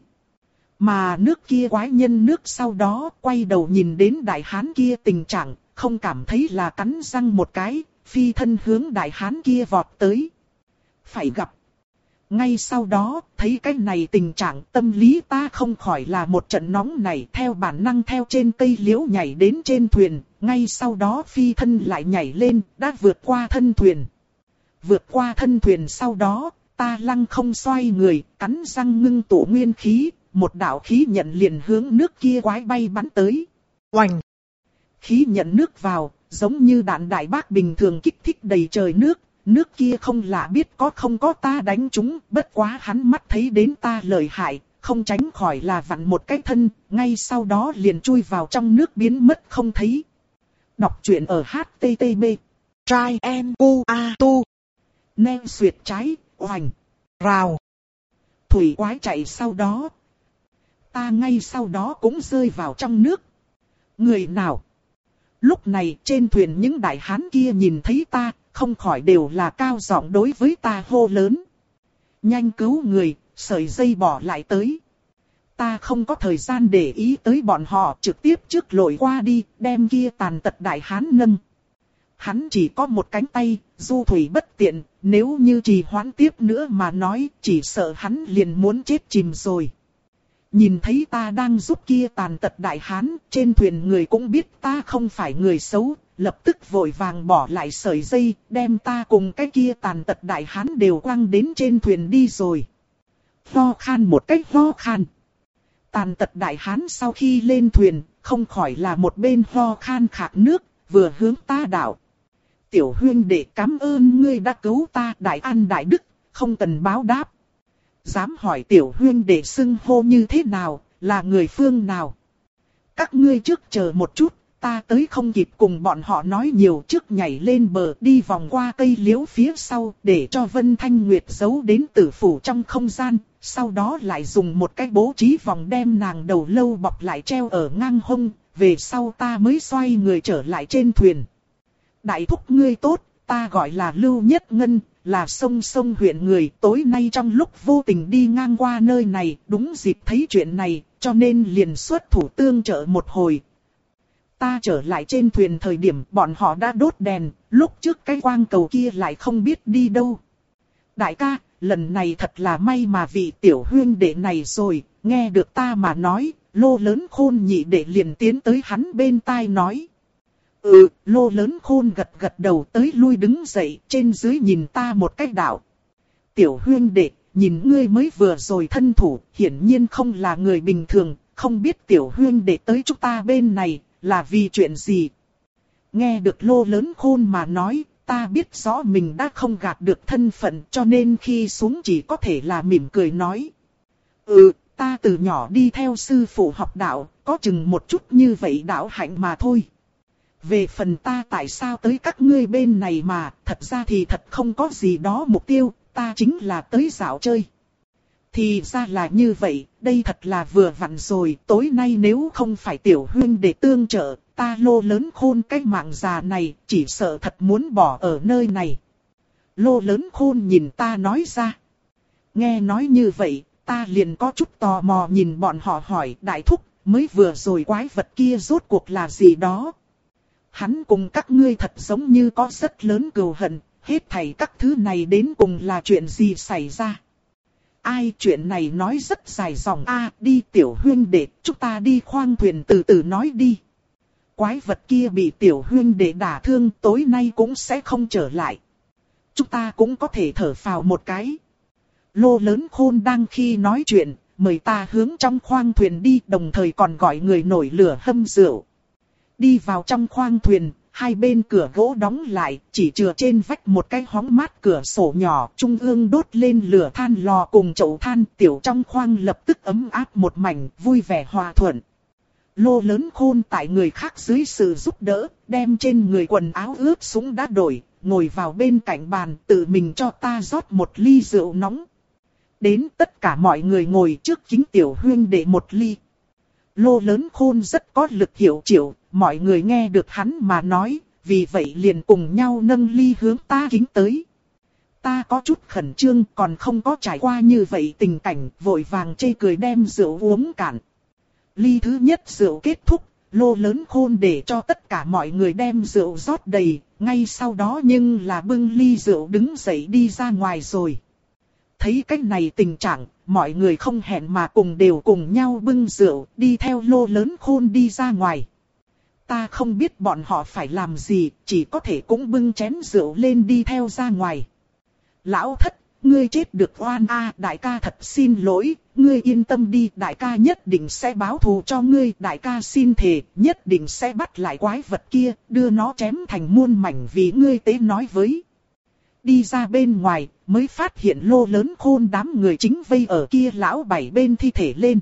S1: Mà nước kia quái nhân nước sau đó quay đầu nhìn đến đại hán kia tình trạng, không cảm thấy là cắn răng một cái, phi thân hướng đại hán kia vọt tới. Phải gặp. Ngay sau đó, thấy cái này tình trạng tâm lý ta không khỏi là một trận nóng này theo bản năng theo trên cây liễu nhảy đến trên thuyền, ngay sau đó phi thân lại nhảy lên, đã vượt qua thân thuyền. Vượt qua thân thuyền sau đó, ta lăng không xoay người, cắn răng ngưng tụ nguyên khí, một đạo khí nhận liền hướng nước kia quái bay bắn tới. Oành! Khí nhận nước vào, giống như đạn đại bác bình thường kích thích đầy trời nước. Nước kia không lạ biết có không có ta đánh chúng, bất quá hắn mắt thấy đến ta lợi hại, không tránh khỏi là vặn một cái thân, ngay sau đó liền chui vào trong nước biến mất không thấy. Đọc truyện ở hát tê tê pê. Trai em u a tu. Nem xuyệt trái, oành, rào. Thủy quái chạy sau đó. Ta ngay sau đó cũng rơi vào trong nước. Người nào? Lúc này trên thuyền những đại hán kia nhìn thấy ta, không khỏi đều là cao giọng đối với ta hô lớn. Nhanh cứu người, sợi dây bỏ lại tới. Ta không có thời gian để ý tới bọn họ, trực tiếp trước lội qua đi, đem kia tàn tật đại hán nâng. Hắn chỉ có một cánh tay, du thủy bất tiện, nếu như trì hoãn tiếp nữa mà nói, chỉ sợ hắn liền muốn chết chìm rồi. Nhìn thấy ta đang giúp kia tàn tật đại hán, trên thuyền người cũng biết ta không phải người xấu, lập tức vội vàng bỏ lại sợi dây, đem ta cùng cái kia tàn tật đại hán đều quăng đến trên thuyền đi rồi. Ho khan một cách ho khan. Tàn tật đại hán sau khi lên thuyền, không khỏi là một bên ho khan khạc nước, vừa hướng ta đảo. Tiểu huynh đệ cảm ơn ngươi đã cứu ta đại an đại đức, không cần báo đáp. Dám hỏi tiểu huynh đệ xưng hô như thế nào, là người phương nào? Các ngươi trước chờ một chút, ta tới không kịp cùng bọn họ nói nhiều trước nhảy lên bờ đi vòng qua cây liễu phía sau để cho Vân Thanh Nguyệt giấu đến tử phủ trong không gian, sau đó lại dùng một cái bố trí vòng đem nàng đầu lâu bọc lại treo ở ngang hông, về sau ta mới xoay người trở lại trên thuyền. Đại thúc ngươi tốt, ta gọi là Lưu Nhất Ngân, là sông sông huyện người, tối nay trong lúc vô tình đi ngang qua nơi này, đúng dịp thấy chuyện này, cho nên liền xuất thủ tương trợ một hồi. Ta trở lại trên thuyền thời điểm bọn họ đã đốt đèn, lúc trước cái quang cầu kia lại không biết đi đâu. Đại ca, lần này thật là may mà vị tiểu huynh đệ này rồi, nghe được ta mà nói, Lô Lớn Khôn nhị đệ liền tiến tới hắn bên tai nói. Ừ, Lô Lớn Khôn gật gật đầu tới lui đứng dậy, trên dưới nhìn ta một cách đạo. Tiểu huynh đệ, nhìn ngươi mới vừa rồi thân thủ, hiển nhiên không là người bình thường, không biết tiểu huyên đệ tới chúng ta bên này, là vì chuyện gì. Nghe được Lô Lớn Khôn mà nói, ta biết rõ mình đã không gạt được thân phận cho nên khi xuống chỉ có thể là mỉm cười nói. Ừ, ta từ nhỏ đi theo sư phụ học đạo, có chừng một chút như vậy đạo hạnh mà thôi. Về phần ta tại sao tới các ngươi bên này mà, thật ra thì thật không có gì đó mục tiêu, ta chính là tới dạo chơi. Thì ra là như vậy, đây thật là vừa vặn rồi, tối nay nếu không phải tiểu huyên để tương trợ, ta Lô Lớn Khôn cái mạng già này, chỉ sợ thật muốn bỏ ở nơi này. Lô Lớn Khôn nhìn ta nói ra. Nghe nói như vậy, ta liền có chút tò mò nhìn bọn họ hỏi đại thúc, mới vừa rồi quái vật kia rốt cuộc là gì đó. Hắn cùng các ngươi thật giống như có rất lớn cừu hận, hết thảy các thứ này đến cùng là chuyện gì xảy ra. Ai chuyện này nói rất dài dòng a đi tiểu huyên đệ, chúng ta đi khoang thuyền từ từ nói đi. Quái vật kia bị tiểu huyên đệ đả thương tối nay cũng sẽ không trở lại. Chúng ta cũng có thể thở phào một cái. Lô Lớn Khôn đang khi nói chuyện, mời ta hướng trong khoang thuyền đi đồng thời còn gọi người nổi lửa hâm rượu. Đi vào trong khoang thuyền, hai bên cửa gỗ đóng lại, chỉ chừa trên vách một cái hóng mát cửa sổ nhỏ, trung ương đốt lên lửa than lò cùng chậu than, tiểu trong khoang lập tức ấm áp một mảnh, vui vẻ hòa thuận. Lô Lớn Khôn tại người khác dưới sự giúp đỡ, đem trên người quần áo ướt sũng đã đổi, ngồi vào bên cạnh bàn, tự mình cho ta rót một ly rượu nóng. Đến tất cả mọi người ngồi trước kính tiểu huyên để một ly. Lô Lớn Khôn rất có lực hiệu triệu, mọi người nghe được hắn mà nói, vì vậy liền cùng nhau nâng ly hướng ta kính tới. Ta có chút khẩn trương còn không có trải qua như vậy tình cảnh, vội vàng chê cười đem rượu uống cạn. Ly thứ nhất rượu kết thúc, Lô Lớn Khôn để cho tất cả mọi người đem rượu rót đầy, ngay sau đó nhưng là bưng ly rượu đứng dậy đi ra ngoài rồi. Thấy cách này tình trạng, mọi người không hẹn mà cùng đều cùng nhau bưng rượu, đi theo Lô Lớn Khôn đi ra ngoài. Ta không biết bọn họ phải làm gì, chỉ có thể cũng bưng chén rượu lên đi theo ra ngoài. Lão thất, ngươi chết được oan a, đại ca thật xin lỗi, ngươi yên tâm đi, đại ca nhất định sẽ báo thù cho ngươi, đại ca xin thề, nhất định sẽ bắt lại quái vật kia, đưa nó chém thành muôn mảnh vì ngươi tế nói với. Đi ra bên ngoài, mới phát hiện Lô Lớn Khôn đám người chính vây ở kia lão bảy bên thi thể lên.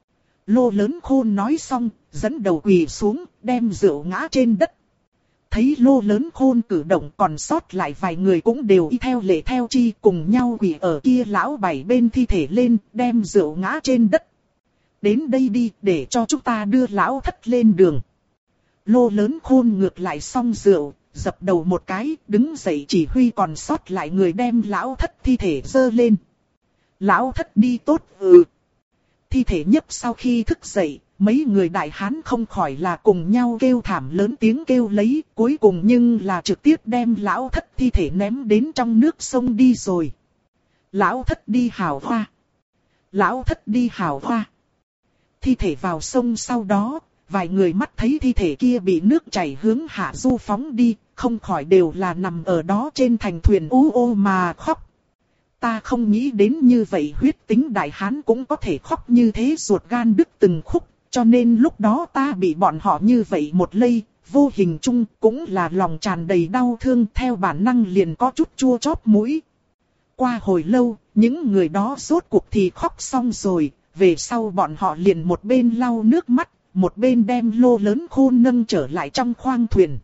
S1: Lô Lớn Khôn nói xong, dẫn đầu quỳ xuống, đem rượu ngã trên đất. Thấy Lô Lớn Khôn cử động còn sót lại vài người cũng đều y theo lệ theo chi cùng nhau quỳ ở kia lão bảy bên thi thể lên, đem rượu ngã trên đất. Đến đây đi, để cho chúng ta đưa lão thất lên đường. Lô Lớn Khôn ngược lại xong rượu, dập đầu một cái, đứng dậy chỉ huy còn sót lại người đem lão thất thi thể dơ lên. Lão thất đi tốt ừ. Thi thể nhấp sau khi thức dậy, mấy người đại hán không khỏi là cùng nhau kêu thảm lớn tiếng kêu lấy, cuối cùng nhưng là trực tiếp đem lão thất thi thể ném đến trong nước sông đi rồi. Lão thất đi hào hoa. Lão thất đi hào hoa. Thi thể vào sông sau đó, vài người mắt thấy thi thể kia bị nước chảy hướng hạ du phóng đi, không khỏi đều là nằm ở đó trên thành thuyền u ô mà khóc. Ta không nghĩ đến như vậy huyết tính đại hán cũng có thể khóc như thế ruột gan đứt từng khúc, cho nên lúc đó ta bị bọn họ như vậy một lây, vô hình chung cũng là lòng tràn đầy đau thương theo bản năng liền có chút chua chóp mũi. Qua hồi lâu, những người đó rốt cuộc thì khóc xong rồi, về sau bọn họ liền một bên lau nước mắt, một bên đem Lô Lớn Khôn nâng trở lại trong khoang thuyền.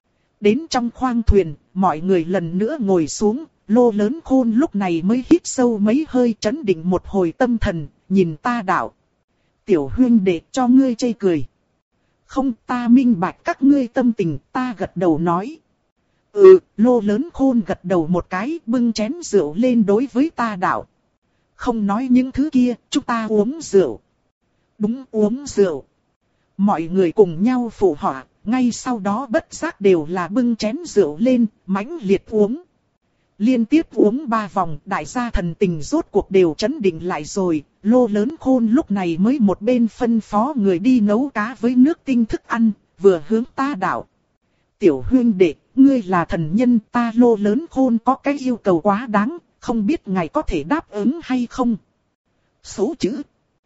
S1: Đến trong khoang thuyền, mọi người lần nữa ngồi xuống, Lô Lớn Khôn lúc này mới hít sâu mấy hơi trấn định một hồi tâm thần, nhìn ta đạo. Tiểu huyên đệ cho ngươi chê cười. Không, ta minh bạch các ngươi tâm tình, ta gật đầu nói. Ừ, Lô Lớn Khôn gật đầu một cái, bưng chén rượu lên đối với ta đạo. Không nói những thứ kia, chúng ta uống rượu. Đúng, uống rượu. Mọi người cùng nhau phụ họa, ngay sau đó bất giác đều là bưng chén rượu lên, mãnh liệt uống. Liên tiếp uống ba vòng, đại gia thần tình rốt cuộc đều chấn định lại rồi, Lô Lớn Khôn lúc này mới một bên phân phó người đi nấu cá với nước tinh thức ăn, vừa hướng ta đạo. Tiểu huyên đệ, ngươi là thần nhân, ta Lô Lớn Khôn có cái yêu cầu quá đáng, không biết ngài có thể đáp ứng hay không? Số chữ.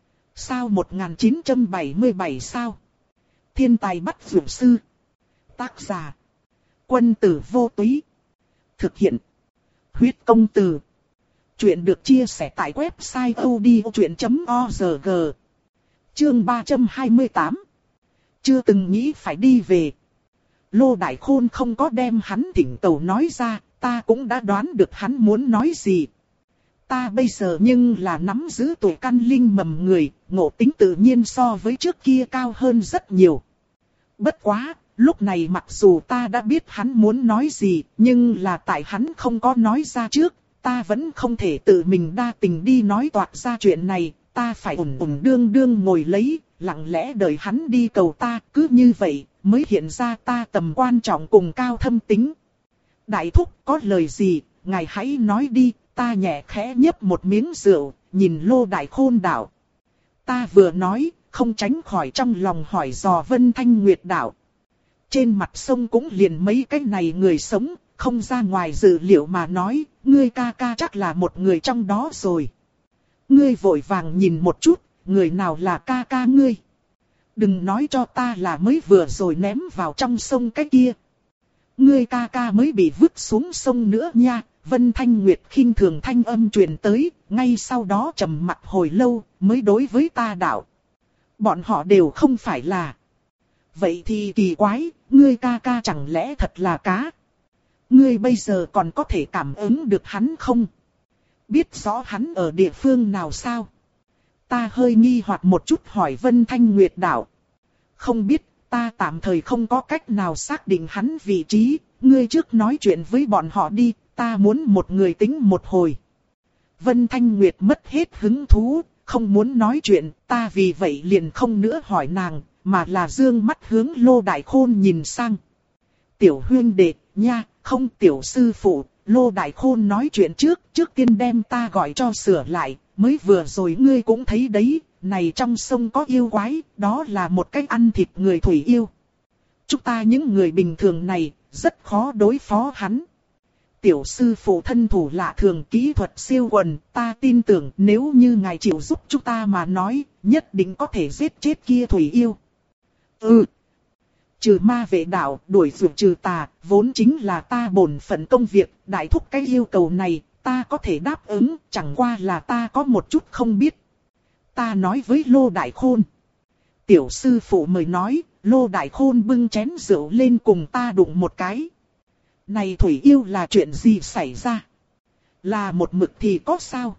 S1: Sao một nghìn chín trăm bảy mươi bảy sao? Thiên tài bắt dược sư. Tác giả. Quân tử vô túy. Thực hiện. Huyết công từ. Chuyện được chia sẻ tại website odchuyện chấm org. Chương ba trăm hai mươi tám. Chưa từng nghĩ phải đi về. Lô Đại Khôn không có đem hắn thỉnh cầu nói ra, ta cũng đã đoán được hắn muốn nói gì. Ta bây giờ nhưng là nắm giữ tuổi căn linh mầm người, ngộ tính tự nhiên so với trước kia cao hơn rất nhiều. Bất quá, lúc này mặc dù ta đã biết hắn muốn nói gì, nhưng là tại hắn không có nói ra trước, ta vẫn không thể tự mình đa tình đi nói toạc ra chuyện này, ta phải ổn ổn đương đương ngồi lấy, lặng lẽ đợi hắn đi cầu ta, cứ như vậy, mới hiện ra ta tầm quan trọng cùng cao thâm tính. Đại thúc có lời gì, ngài hãy nói đi, ta nhẹ khẽ nhấp một miếng rượu, nhìn Lô Đại Khôn đạo. Ta vừa nói, không tránh khỏi trong lòng hỏi dò Vân Thanh Nguyệt đạo. Trên mặt sông cũng liền mấy cái này người sống, không ra ngoài dự liệu mà nói, ngươi ca ca chắc là một người trong đó rồi. Ngươi vội vàng nhìn một chút, người nào là ca ca ngươi? Đừng nói cho ta là mới vừa rồi ném vào trong sông cái kia. Ngươi ca ca mới bị vứt xuống sông nữa nha. Vân Thanh Nguyệt khinh thường thanh âm truyền tới, ngay sau đó trầm mặt hồi lâu, mới đối với ta đạo. Bọn họ đều không phải là. Vậy thì kỳ quái, ngươi ca ca chẳng lẽ thật là cá? Ngươi bây giờ còn có thể cảm ứng được hắn không? Biết rõ hắn ở địa phương nào sao? Ta hơi nghi hoặc một chút hỏi Vân Thanh Nguyệt đạo. Không biết, ta tạm thời không có cách nào xác định hắn vị trí, ngươi trước nói chuyện với bọn họ đi, ta muốn một người tính một hồi. Vân Thanh Nguyệt mất hết hứng thú, không muốn nói chuyện, ta vì vậy liền không nữa hỏi nàng, mà là dương mắt hướng Lô Đại Khôn nhìn sang. Tiểu huyên đệ, nha, không tiểu sư phụ, Lô Đại Khôn nói chuyện trước, trước tiên đem ta gọi cho sửa lại, mới vừa rồi ngươi cũng thấy đấy, này trong sông có yêu quái, đó là một cách ăn thịt người thủy yêu. Chúng ta những người bình thường này, rất khó đối phó hắn. Tiểu sư phụ thân thủ lạ thường kỹ thuật siêu quần, ta tin tưởng nếu như ngài chịu giúp chúng ta mà nói, nhất định có thể giết chết kia thủy yêu. Ừ. Trừ ma vệ đạo, đuổi phượng trừ tà, vốn chính là ta bổn phận công việc, đại thúc cái yêu cầu này, ta có thể đáp ứng, chẳng qua là ta có một chút không biết. Ta nói với Lô Đại Khôn. Tiểu sư phụ mời nói, Lô Đại Khôn bưng chén rượu lên cùng ta đụng một cái. Này thủy yêu là chuyện gì xảy ra? Là một mực thì có sao?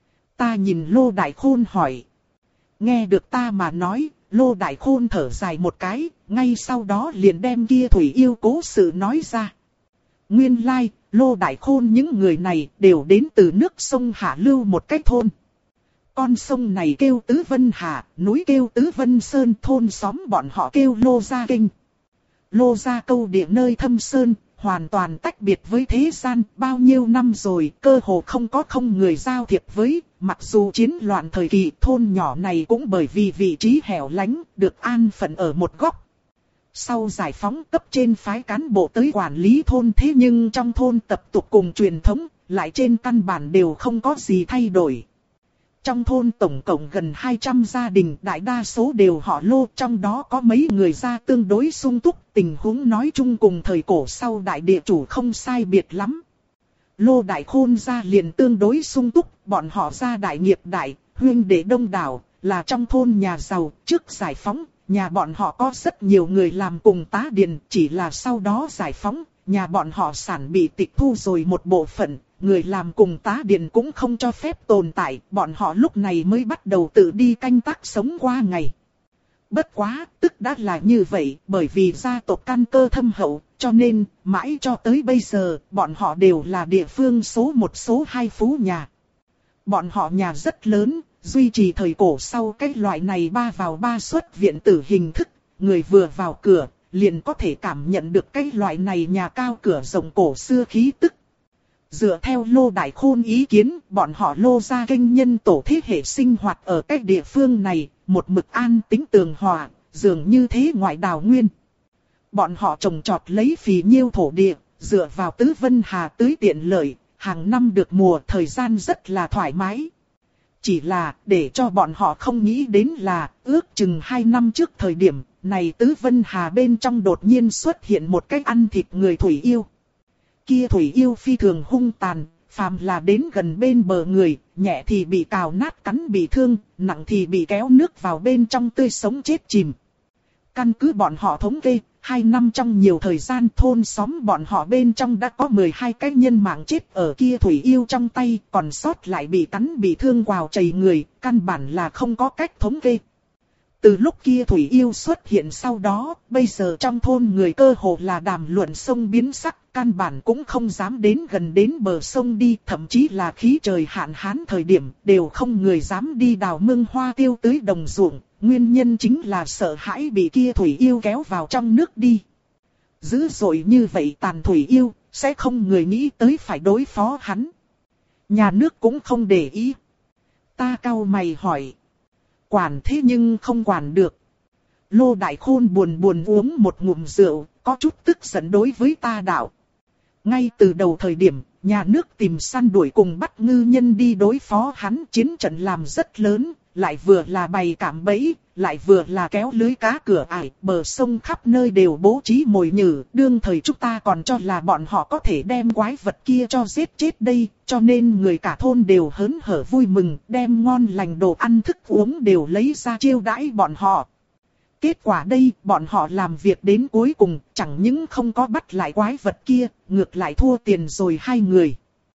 S1: Ta nhìn Lô Đại Khôn hỏi. Nghe được ta mà nói, Lô Đại Khôn thở dài một cái, ngay sau đó liền đem kia thủy yêu cố sự nói ra. Nguyên lai, Lô Đại Khôn những người này đều đến từ nước sông Hạ Lưu một cái thôn. Con sông này kêu Tứ Vân Hà, núi kêu Tứ Vân Sơn, thôn xóm bọn họ kêu Lô Gia Kinh. Lô Gia Câu địa nơi thâm sơn, hoàn toàn tách biệt với thế gian, bao nhiêu năm rồi, cơ hồ không có không người giao thiệp với, mặc dù chiến loạn thời kỳ thôn nhỏ này cũng bởi vì vị trí hẻo lánh, được an phận ở một góc. Sau giải phóng cấp trên phái cán bộ tới quản lý thôn thế nhưng trong thôn tập tục cùng truyền thống, lại trên căn bản đều không có gì thay đổi. Trong thôn tổng cộng gần hai trăm gia đình, đại đa số đều họ Lô, trong đó có mấy người gia tương đối sung túc, tình huống nói chung cùng thời cổ sau đại địa chủ không sai biệt lắm. Lô Đại Khôn gia liền tương đối sung túc, bọn họ gia đại nghiệp đại, huynh đệ đông đảo, là trong thôn nhà giàu, trước giải phóng, nhà bọn họ có rất nhiều người làm cùng tá điền, chỉ là sau đó giải phóng, nhà bọn họ sản bị tịch thu rồi một bộ phận. Người làm cùng tá điền cũng không cho phép tồn tại, bọn họ lúc này mới bắt đầu tự đi canh tác sống qua ngày. Bất quá, tức đã là như vậy, bởi vì gia tộc căn cơ thâm hậu, cho nên, mãi cho tới bây giờ, bọn họ đều là địa phương số một số hai phú nhà. Bọn họ nhà rất lớn, duy trì thời cổ sau cái loại này ba vào ba xuất viện tử hình thức, người vừa vào cửa, liền có thể cảm nhận được cái loại này nhà cao cửa rộng cổ xưa khí tức. Dựa theo Lô Đại Khôn ý kiến, bọn họ Lô Gia Kinh nhân tổ thế hệ sinh hoạt ở cái địa phương này, một mực an tĩnh tường hòa, dường như thế ngoại đào nguyên. Bọn họ trồng trọt lấy phì nhiêu thổ địa, dựa vào Tứ Vân Hà tưới tiện lợi, hàng năm được mùa, thời gian rất là thoải mái. Chỉ là, để cho bọn họ không nghĩ đến là, ước chừng hai năm trước thời điểm, này Tứ Vân Hà bên trong đột nhiên xuất hiện một cái ăn thịt người thủy yêu. Kia thủy yêu phi thường hung tàn, phàm là đến gần bên bờ người, nhẹ thì bị cào nát cắn bị thương, nặng thì bị kéo nước vào bên trong tươi sống chết chìm. Căn cứ bọn họ thống kê, hai năm trong nhiều thời gian thôn xóm bọn họ bên trong đã có mười hai cái nhân mạng chết ở kia thủy yêu trong tay, còn sót lại bị cắn bị thương quào chảy người, căn bản là không có cách thống kê. Từ lúc kia thủy yêu xuất hiện sau đó, bây giờ trong thôn người cơ hồ là đàm luận sông biến sắc, căn bản cũng không dám đến gần đến bờ sông đi, thậm chí là khí trời hạn hán thời điểm, đều không người dám đi đào mương hoa tiêu tưới đồng ruộng, nguyên nhân chính là sợ hãi bị kia thủy yêu kéo vào trong nước đi. Dữ dội như vậy tàn thủy yêu, sẽ không người nghĩ tới phải đối phó hắn. Nhà nước cũng không để ý. Ta cau mày hỏi. Quản thế nhưng không quản được. Lô Đại Khôn buồn buồn uống một ngụm rượu, có chút tức giận đối với ta đạo. Ngay từ đầu thời điểm, nhà nước tìm săn đuổi cùng bắt ngư nhân đi đối phó hắn, chiến trận làm rất lớn, lại vừa là bày cạm bẫy, lại vừa là kéo lưới cá cửa ải, bờ sông khắp nơi đều bố trí mồi nhử, đương thời chúng ta còn cho là bọn họ có thể đem quái vật kia cho giết chết đây, cho nên người cả thôn đều hớn hở vui mừng, đem ngon lành đồ ăn thức uống đều lấy ra chiêu đãi bọn họ. Kết quả đây, bọn họ làm việc đến cuối cùng, chẳng những không có bắt lại quái vật kia, ngược lại thua tiền rồi hai người.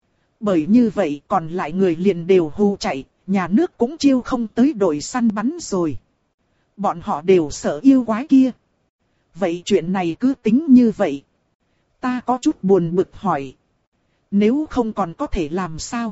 S1: Bởi như vậy, còn lại người liền đều hù chạy, nhà nước cũng chiêu không tới đội săn bắn rồi. Bọn họ đều sợ yêu quái kia. Vậy chuyện này cứ tính như vậy. Ta có chút buồn bực hỏi. Nếu không còn có thể làm sao?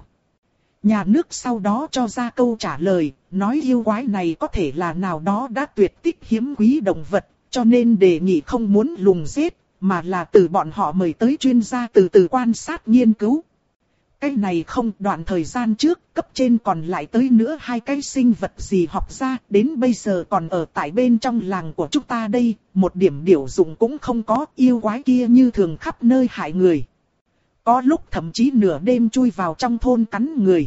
S1: Nhà nước sau đó cho ra câu trả lời, nói yêu quái này có thể là nào đó đã tuyệt tích hiếm quý động vật, cho nên đề nghị không muốn lùng giết, mà là từ bọn họ mời tới chuyên gia từ từ quan sát nghiên cứu. Cái này không, đoạn thời gian trước, cấp trên còn lại tới nữa hai cái sinh vật gì học ra, đến bây giờ còn ở tại bên trong làng của chúng ta đây, một điểm điều dụng cũng không có, yêu quái kia như thường khắp nơi hại người. Có lúc thậm chí nửa đêm chui vào trong thôn cắn người.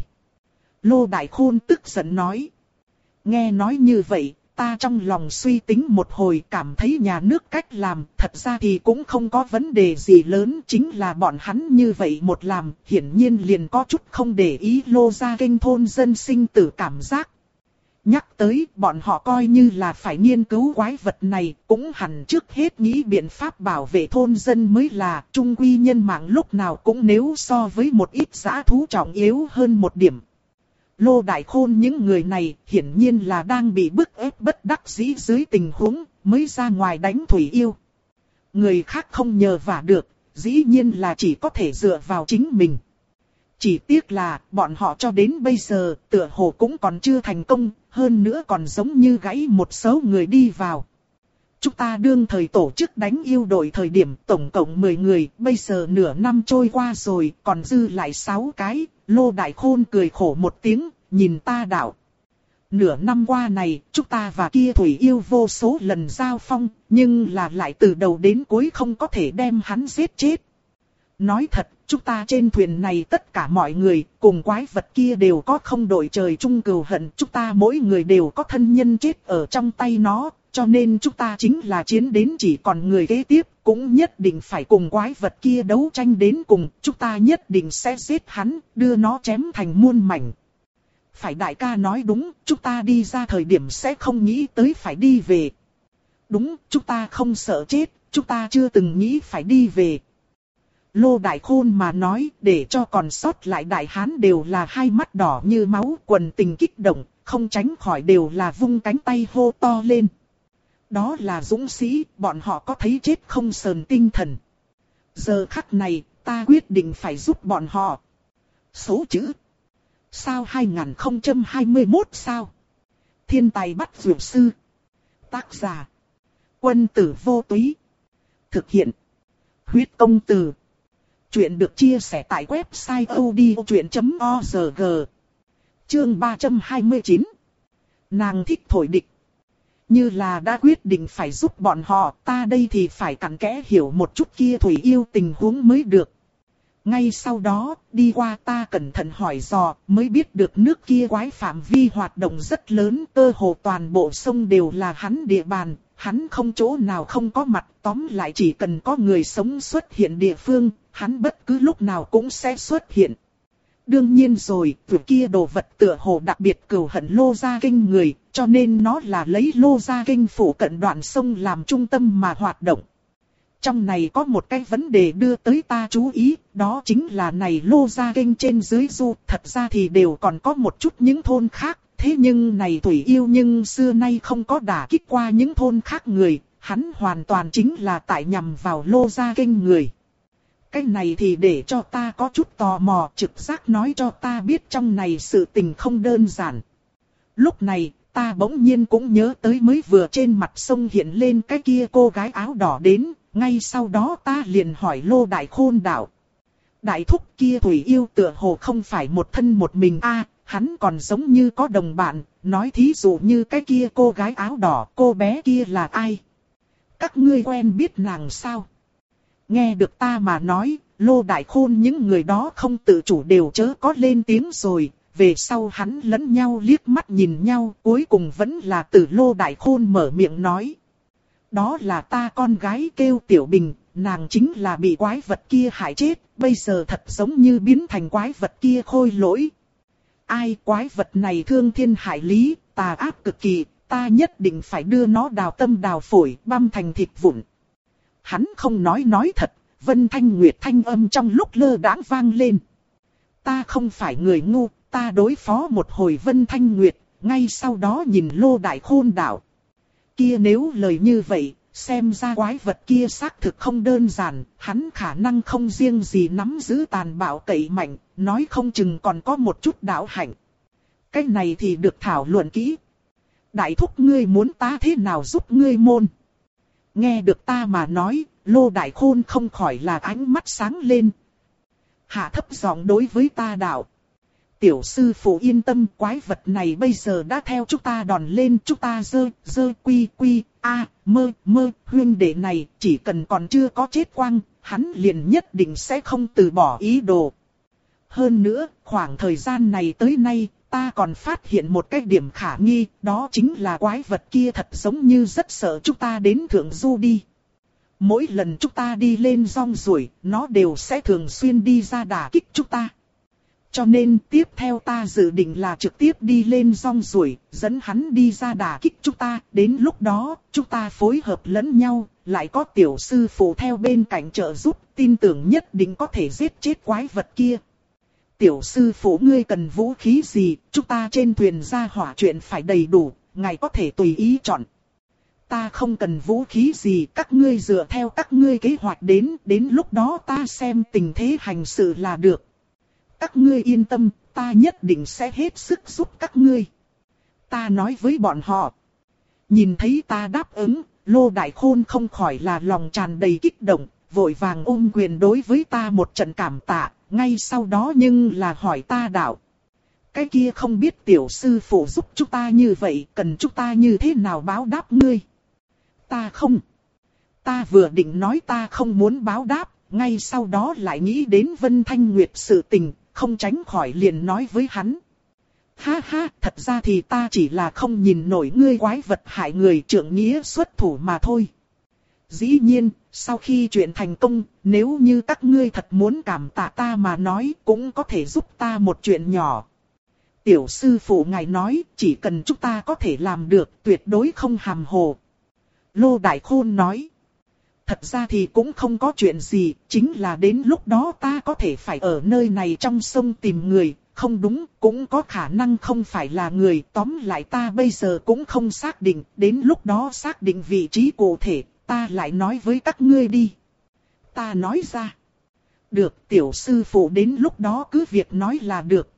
S1: Lô Đại Khôn tức giận nói. Nghe nói như vậy, ta trong lòng suy tính một hồi cảm thấy nhà nước cách làm, thật ra thì cũng không có vấn đề gì lớn, chính là bọn hắn như vậy một làm, hiển nhiên liền có chút không để ý Lô gia kênh thôn dân sinh tử cảm giác. Nhắc tới, bọn họ coi như là phải nghiên cứu quái vật này, cũng hẳn trước hết nghĩ biện pháp bảo vệ thôn dân mới là, trung quy nhân mạng lúc nào cũng nếu so với một ít dã thú trọng yếu hơn một điểm. Lô Đại Khôn những người này hiển nhiên là đang bị bức ép bất đắc dĩ dưới tình huống mới ra ngoài đánh thủy yêu. Người khác không nhờ vả được, dĩ nhiên là chỉ có thể dựa vào chính mình. Chỉ tiếc là bọn họ cho đến bây giờ tựa hồ cũng còn chưa thành công, hơn nữa còn giống như gãy một số người đi vào. Chúng ta đương thời tổ chức đánh yêu đội thời điểm tổng cộng mười người, bây giờ nửa năm trôi qua rồi, còn dư lại sáu cái. Lô Đại Khôn cười khổ một tiếng, nhìn ta đạo. Nửa năm qua này, chúng ta và kia thủy yêu vô số lần giao phong, nhưng là lại từ đầu đến cuối không có thể đem hắn giết chết. Nói thật, chúng ta trên thuyền này tất cả mọi người, cùng quái vật kia đều có không đội trời chung cừu hận. Chúng ta mỗi người đều có thân nhân chết ở trong tay nó, cho nên chúng ta chính là chiến đến chỉ còn người kế tiếp, cũng nhất định phải cùng quái vật kia đấu tranh đến cùng. Chúng ta nhất định sẽ giết hắn, đưa nó chém thành muôn mảnh. Phải đại ca nói đúng, chúng ta đi ra thời điểm sẽ không nghĩ tới phải đi về. Đúng, chúng ta không sợ chết, chúng ta chưa từng nghĩ phải đi về. Lô Đại Khôn mà nói, để cho còn sót lại đại hán đều là hai mắt đỏ như máu, quần tình kích động, không tránh khỏi đều là vung cánh tay hô to lên. Đó là dũng sĩ, bọn họ có thấy chết không sờn tinh thần. Giờ khắc này, ta quyết định phải giúp bọn họ. Số chữ. Sao hai không hai mốt sao? Thiên tài bắt dược sư. Tác giả. Quân tử vô túy. Thực hiện. Huyết công từ. Chuyện được chia sẻ tại website odchuyện chấm org. Chương ba trăm hai mươi chín. Nàng thích thổi địch. Như là đã quyết định phải giúp bọn họ, ta đây thì phải cặn kẽ hiểu một chút kia thủy yêu tình huống mới được. Ngay sau đó, đi qua ta cẩn thận hỏi dò, mới biết được nước kia quái phạm vi hoạt động rất lớn, cơ hồ toàn bộ sông đều là hắn địa bàn, hắn không chỗ nào không có mặt, tóm lại chỉ cần có người sống xuất hiện địa phương, hắn bất cứ lúc nào cũng sẽ xuất hiện. Đương nhiên rồi, vừa kia đồ vật tựa hồ đặc biệt cừu hận Lô Gia Kinh người, cho nên nó là lấy Lô Gia Kinh phủ cận đoạn sông làm trung tâm mà hoạt động. Trong này có một cái vấn đề đưa tới ta chú ý, đó chính là này Lô Gia Kinh trên dưới du, thật ra thì đều còn có một chút những thôn khác, thế nhưng này Thủy Yêu nhưng xưa nay không có đả kích qua những thôn khác người, hắn hoàn toàn chính là tại nhằm vào Lô Gia Kinh người. Cái này thì để cho ta có chút tò mò, trực giác nói cho ta biết trong này sự tình không đơn giản. Lúc này, ta bỗng nhiên cũng nhớ tới mới vừa trên mặt sông hiện lên cái kia cô gái áo đỏ đến, ngay sau đó ta liền hỏi Lô Đại Khôn đạo. Đại thúc kia Thủy Yêu tựa hồ không phải một thân một mình a, hắn còn giống như có đồng bạn, nói thí dụ như cái kia cô gái áo đỏ, cô bé kia là ai? Các ngươi quen biết nàng sao? Nghe được ta mà nói, Lô Đại Khôn những người đó không tự chủ đều chớ có lên tiếng rồi, về sau hắn lẫn nhau liếc mắt nhìn nhau, cuối cùng vẫn là từ Lô Đại Khôn mở miệng nói. Đó là ta con gái kêu Tiểu Bình, nàng chính là bị quái vật kia hại chết, bây giờ thật giống như biến thành quái vật kia khôi lỗi. Ai quái vật này thương thiên hại lý, tà ác cực kỳ, ta nhất định phải đưa nó đào tâm đào phổi, băm thành thịt vụn. Hắn không nói nói thật, Vân Thanh Nguyệt thanh âm trong lúc lơ đãng vang lên. Ta không phải người ngu, ta đối phó một hồi Vân Thanh Nguyệt, ngay sau đó nhìn Lô Đại Khôn đạo. Kia nếu lời như vậy, xem ra quái vật kia xác thực không đơn giản, hắn khả năng không riêng gì nắm giữ tàn bạo cậy mạnh, nói không chừng còn có một chút đạo hạnh. Cái này thì được thảo luận kỹ. Đại thúc ngươi muốn ta thế nào giúp ngươi môn? Nghe được ta mà nói, Lô Đại Khôn không khỏi là ánh mắt sáng lên. Hạ thấp giọng đối với ta đạo. Tiểu sư phụ yên tâm, quái vật này bây giờ đã theo chúng ta đòn lên, chúng ta dơ, dơ quy quy, a, mơ, mơ, huynh đệ này, chỉ cần còn chưa có chết quang, hắn liền nhất định sẽ không từ bỏ ý đồ. Hơn nữa, khoảng thời gian này tới nay, ta còn phát hiện một cái điểm khả nghi, đó chính là quái vật kia thật giống như rất sợ chúng ta đến Thượng Du đi. Mỗi lần chúng ta đi lên rong ruổi, nó đều sẽ thường xuyên đi ra đả kích chúng ta. Cho nên tiếp theo ta dự định là trực tiếp đi lên rong ruổi, dẫn hắn đi ra đả kích chúng ta. Đến lúc đó, chúng ta phối hợp lẫn nhau, lại có tiểu sư phụ theo bên cạnh trợ giúp, tin tưởng nhất định có thể giết chết quái vật kia. Tiểu sư phụ ngươi cần vũ khí gì, chúng ta trên thuyền ra hỏa chuyện phải đầy đủ, ngài có thể tùy ý chọn. Ta không cần vũ khí gì, các ngươi dựa theo các ngươi kế hoạch đến, đến lúc đó ta xem tình thế hành sự là được. Các ngươi yên tâm, ta nhất định sẽ hết sức giúp các ngươi. Ta nói với bọn họ. Nhìn thấy ta đáp ứng, Lô Đại Khôn không khỏi là lòng tràn đầy kích động, vội vàng ôm quyền đối với ta một trận cảm tạ, ngay sau đó nhưng là hỏi ta đạo. Cái kia không biết tiểu sư phụ giúp chúng ta như vậy, cần chúng ta như thế nào báo đáp ngươi? Ta không. Ta vừa định nói ta không muốn báo đáp, ngay sau đó lại nghĩ đến Vân Thanh Nguyệt sự tình, không tránh khỏi liền nói với hắn. Ha ha, thật ra thì ta chỉ là không nhìn nổi ngươi quái vật hại người trượng nghĩa xuất thủ mà thôi. Dĩ nhiên, sau khi chuyện thành công, nếu như các ngươi thật muốn cảm tạ ta mà nói, cũng có thể giúp ta một chuyện nhỏ. Tiểu sư phụ ngài nói, chỉ cần chúng ta có thể làm được, tuyệt đối không hàm hồ. Lô Đại Khôn nói. Thật ra thì cũng không có chuyện gì, chính là đến lúc đó ta có thể phải ở nơi này trong sông tìm người, không đúng, cũng có khả năng không phải là người, tóm lại ta bây giờ cũng không xác định, đến lúc đó xác định vị trí cụ thể, ta lại nói với các ngươi đi. Ta nói ra. Được, tiểu sư phụ đến lúc đó cứ việc nói là được.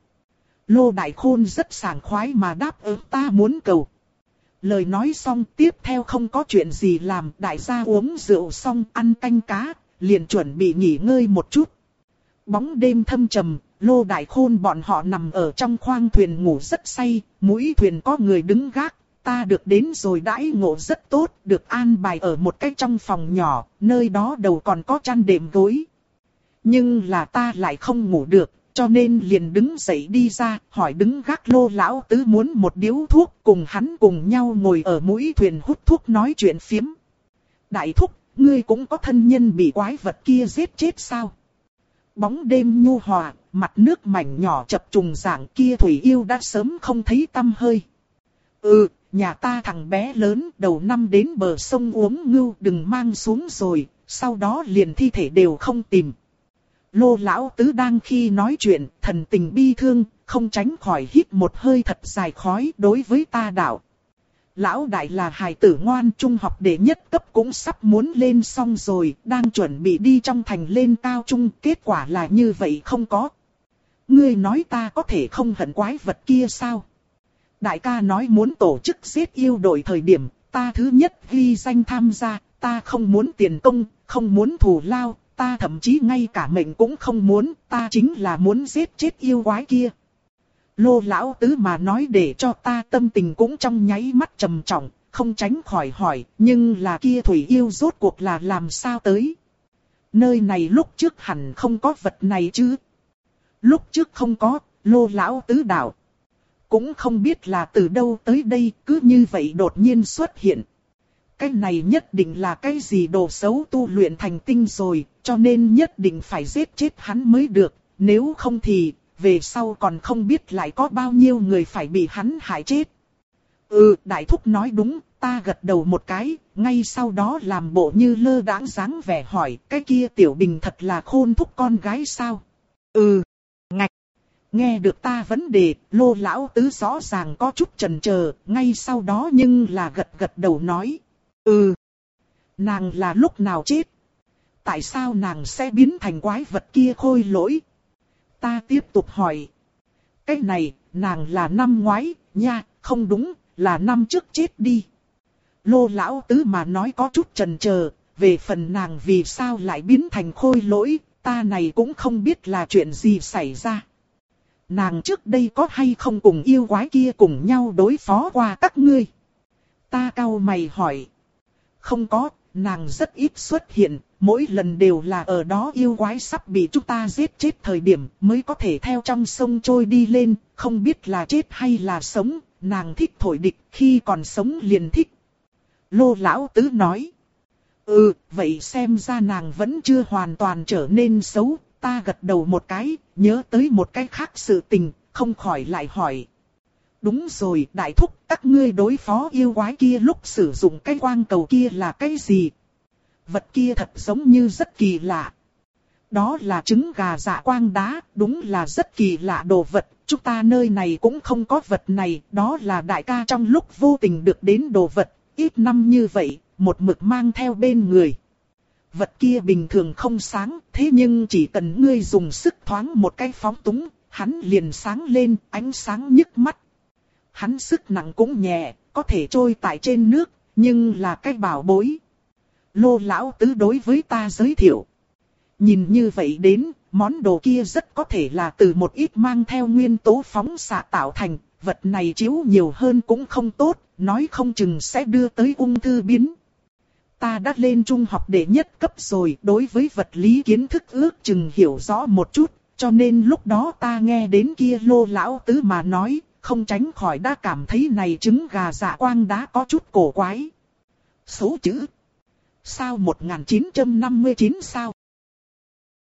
S1: Lô Đại Khôn rất sảng khoái mà đáp ứng ta muốn cầu. Lời nói xong tiếp theo không có chuyện gì làm, đại gia uống rượu xong ăn canh cá, liền chuẩn bị nghỉ ngơi một chút. Bóng đêm thâm trầm, Lô Đại Khôn bọn họ nằm ở trong khoang thuyền ngủ rất say, mũi thuyền có người đứng gác, ta được đến rồi đãi ngộ rất tốt, được an bài ở một cái trong phòng nhỏ, nơi đó đầu còn có chăn đệm gối. Nhưng là ta lại không ngủ được, cho nên liền đứng dậy đi ra, hỏi đứng gác Lô lão tứ muốn một điếu thuốc, cùng hắn cùng nhau ngồi ở mũi thuyền hút thuốc nói chuyện phiếm. Đại thúc, ngươi cũng có thân nhân bị quái vật kia giết chết sao? Bóng đêm nhu hòa, mặt nước mảnh nhỏ chập trùng dạng kia thủy yêu đã sớm không thấy tăm hơi. Ừ, nhà ta thằng bé lớn đầu năm đến bờ sông uống ngưu đừng mang xuống rồi, sau đó liền thi thể đều không tìm. Lô lão tứ đang khi nói chuyện, thần tình bi thương, không tránh khỏi hít một hơi thật dài khói đối với ta đạo. Lão đại là hài tử ngoan, trung học đệ nhất cấp cũng sắp muốn lên xong rồi, đang chuẩn bị đi trong thành lên cao trung, kết quả là như vậy không có. Ngươi nói ta có thể không hận quái vật kia sao? Đại ca nói muốn tổ chức giết yêu đội thời điểm, ta thứ nhất ghi danh tham gia, ta không muốn tiền công, không muốn thù lao, ta thậm chí ngay cả mệnh cũng không muốn, ta chính là muốn giết chết yêu quái kia. Lô lão tứ mà nói để cho ta tâm tình cũng trong nháy mắt trầm trọng, không tránh khỏi hỏi, nhưng là kia thủy yêu rốt cuộc là làm sao tới? Nơi này lúc trước hẳn không có vật này chứ? Lúc trước không có, Lô lão tứ đạo. Cũng không biết là từ đâu tới đây, cứ như vậy đột nhiên xuất hiện. Cái này nhất định là cái gì đồ xấu tu luyện thành tinh rồi, cho nên nhất định phải giết chết hắn mới được, nếu không thì, về sau còn không biết lại có bao nhiêu người phải bị hắn hại chết. Ừ, đại thúc nói đúng, ta gật đầu một cái, ngay sau đó làm bộ như lơ đãng dáng vẻ hỏi, cái kia Tiểu Bình thật là khôn thúc con gái sao? Ừ, ngạch. Nghe được ta vấn đề, Lô lão tứ rõ ràng có chút chần chờ, ngay sau đó nhưng là gật gật đầu nói. Ừ, nàng là lúc nào chết? Tại sao nàng sẽ biến thành quái vật kia khôi lỗi? Ta tiếp tục hỏi. Cái này, nàng là năm ngoái, nha, không đúng, là năm trước chết đi. Lô lão tứ mà nói có chút chần chờ, về phần nàng vì sao lại biến thành khôi lỗi, ta này cũng không biết là chuyện gì xảy ra. Nàng trước đây có hay không cùng yêu quái kia cùng nhau đối phó qua các ngươi? Ta cau mày hỏi. Không có, nàng rất ít xuất hiện, mỗi lần đều là ở đó yêu quái sắp bị chúng ta giết chết thời điểm mới có thể theo trong sông trôi đi lên, không biết là chết hay là sống, nàng thích thổi địch, khi còn sống liền thích. Lô lão tứ nói. Ừ, vậy xem ra nàng vẫn chưa hoàn toàn trở nên xấu, ta gật đầu một cái, nhớ tới một cái khác sự tình, không khỏi lại hỏi. Đúng rồi, đại thúc, các ngươi đối phó yêu quái kia lúc sử dụng cái quang cầu kia là cái gì? Vật kia thật giống như rất kỳ lạ. Đó là trứng gà dạ quang đá, đúng là rất kỳ lạ đồ vật, chúng ta nơi này cũng không có vật này, đó là đại ca trong lúc vô tình được đến đồ vật, ít năm như vậy, một mực mang theo bên người. Vật kia bình thường không sáng, thế nhưng chỉ cần ngươi dùng sức thoáng một cái phóng túng, hắn liền sáng lên, ánh sáng nhức mắt. Hắn sức nặng cũng nhẹ, có thể trôi tại trên nước, nhưng là cái bảo bối. Lô lão tứ đối với ta giới thiệu. Nhìn như vậy đến, món đồ kia rất có thể là từ một ít mang theo nguyên tố phóng xạ tạo thành, vật này chiếu nhiều hơn cũng không tốt, nói không chừng sẽ đưa tới ung thư biến. Ta đã lên trung học đệ nhất cấp rồi, đối với vật lý kiến thức ước chừng hiểu rõ một chút, cho nên lúc đó ta nghe đến kia Lô lão tứ mà nói, không tránh khỏi đã cảm thấy này trứng gà dạ quang đá có chút cổ quái. Số chữ. Sao một nghìn chín trăm năm mươi chín sao?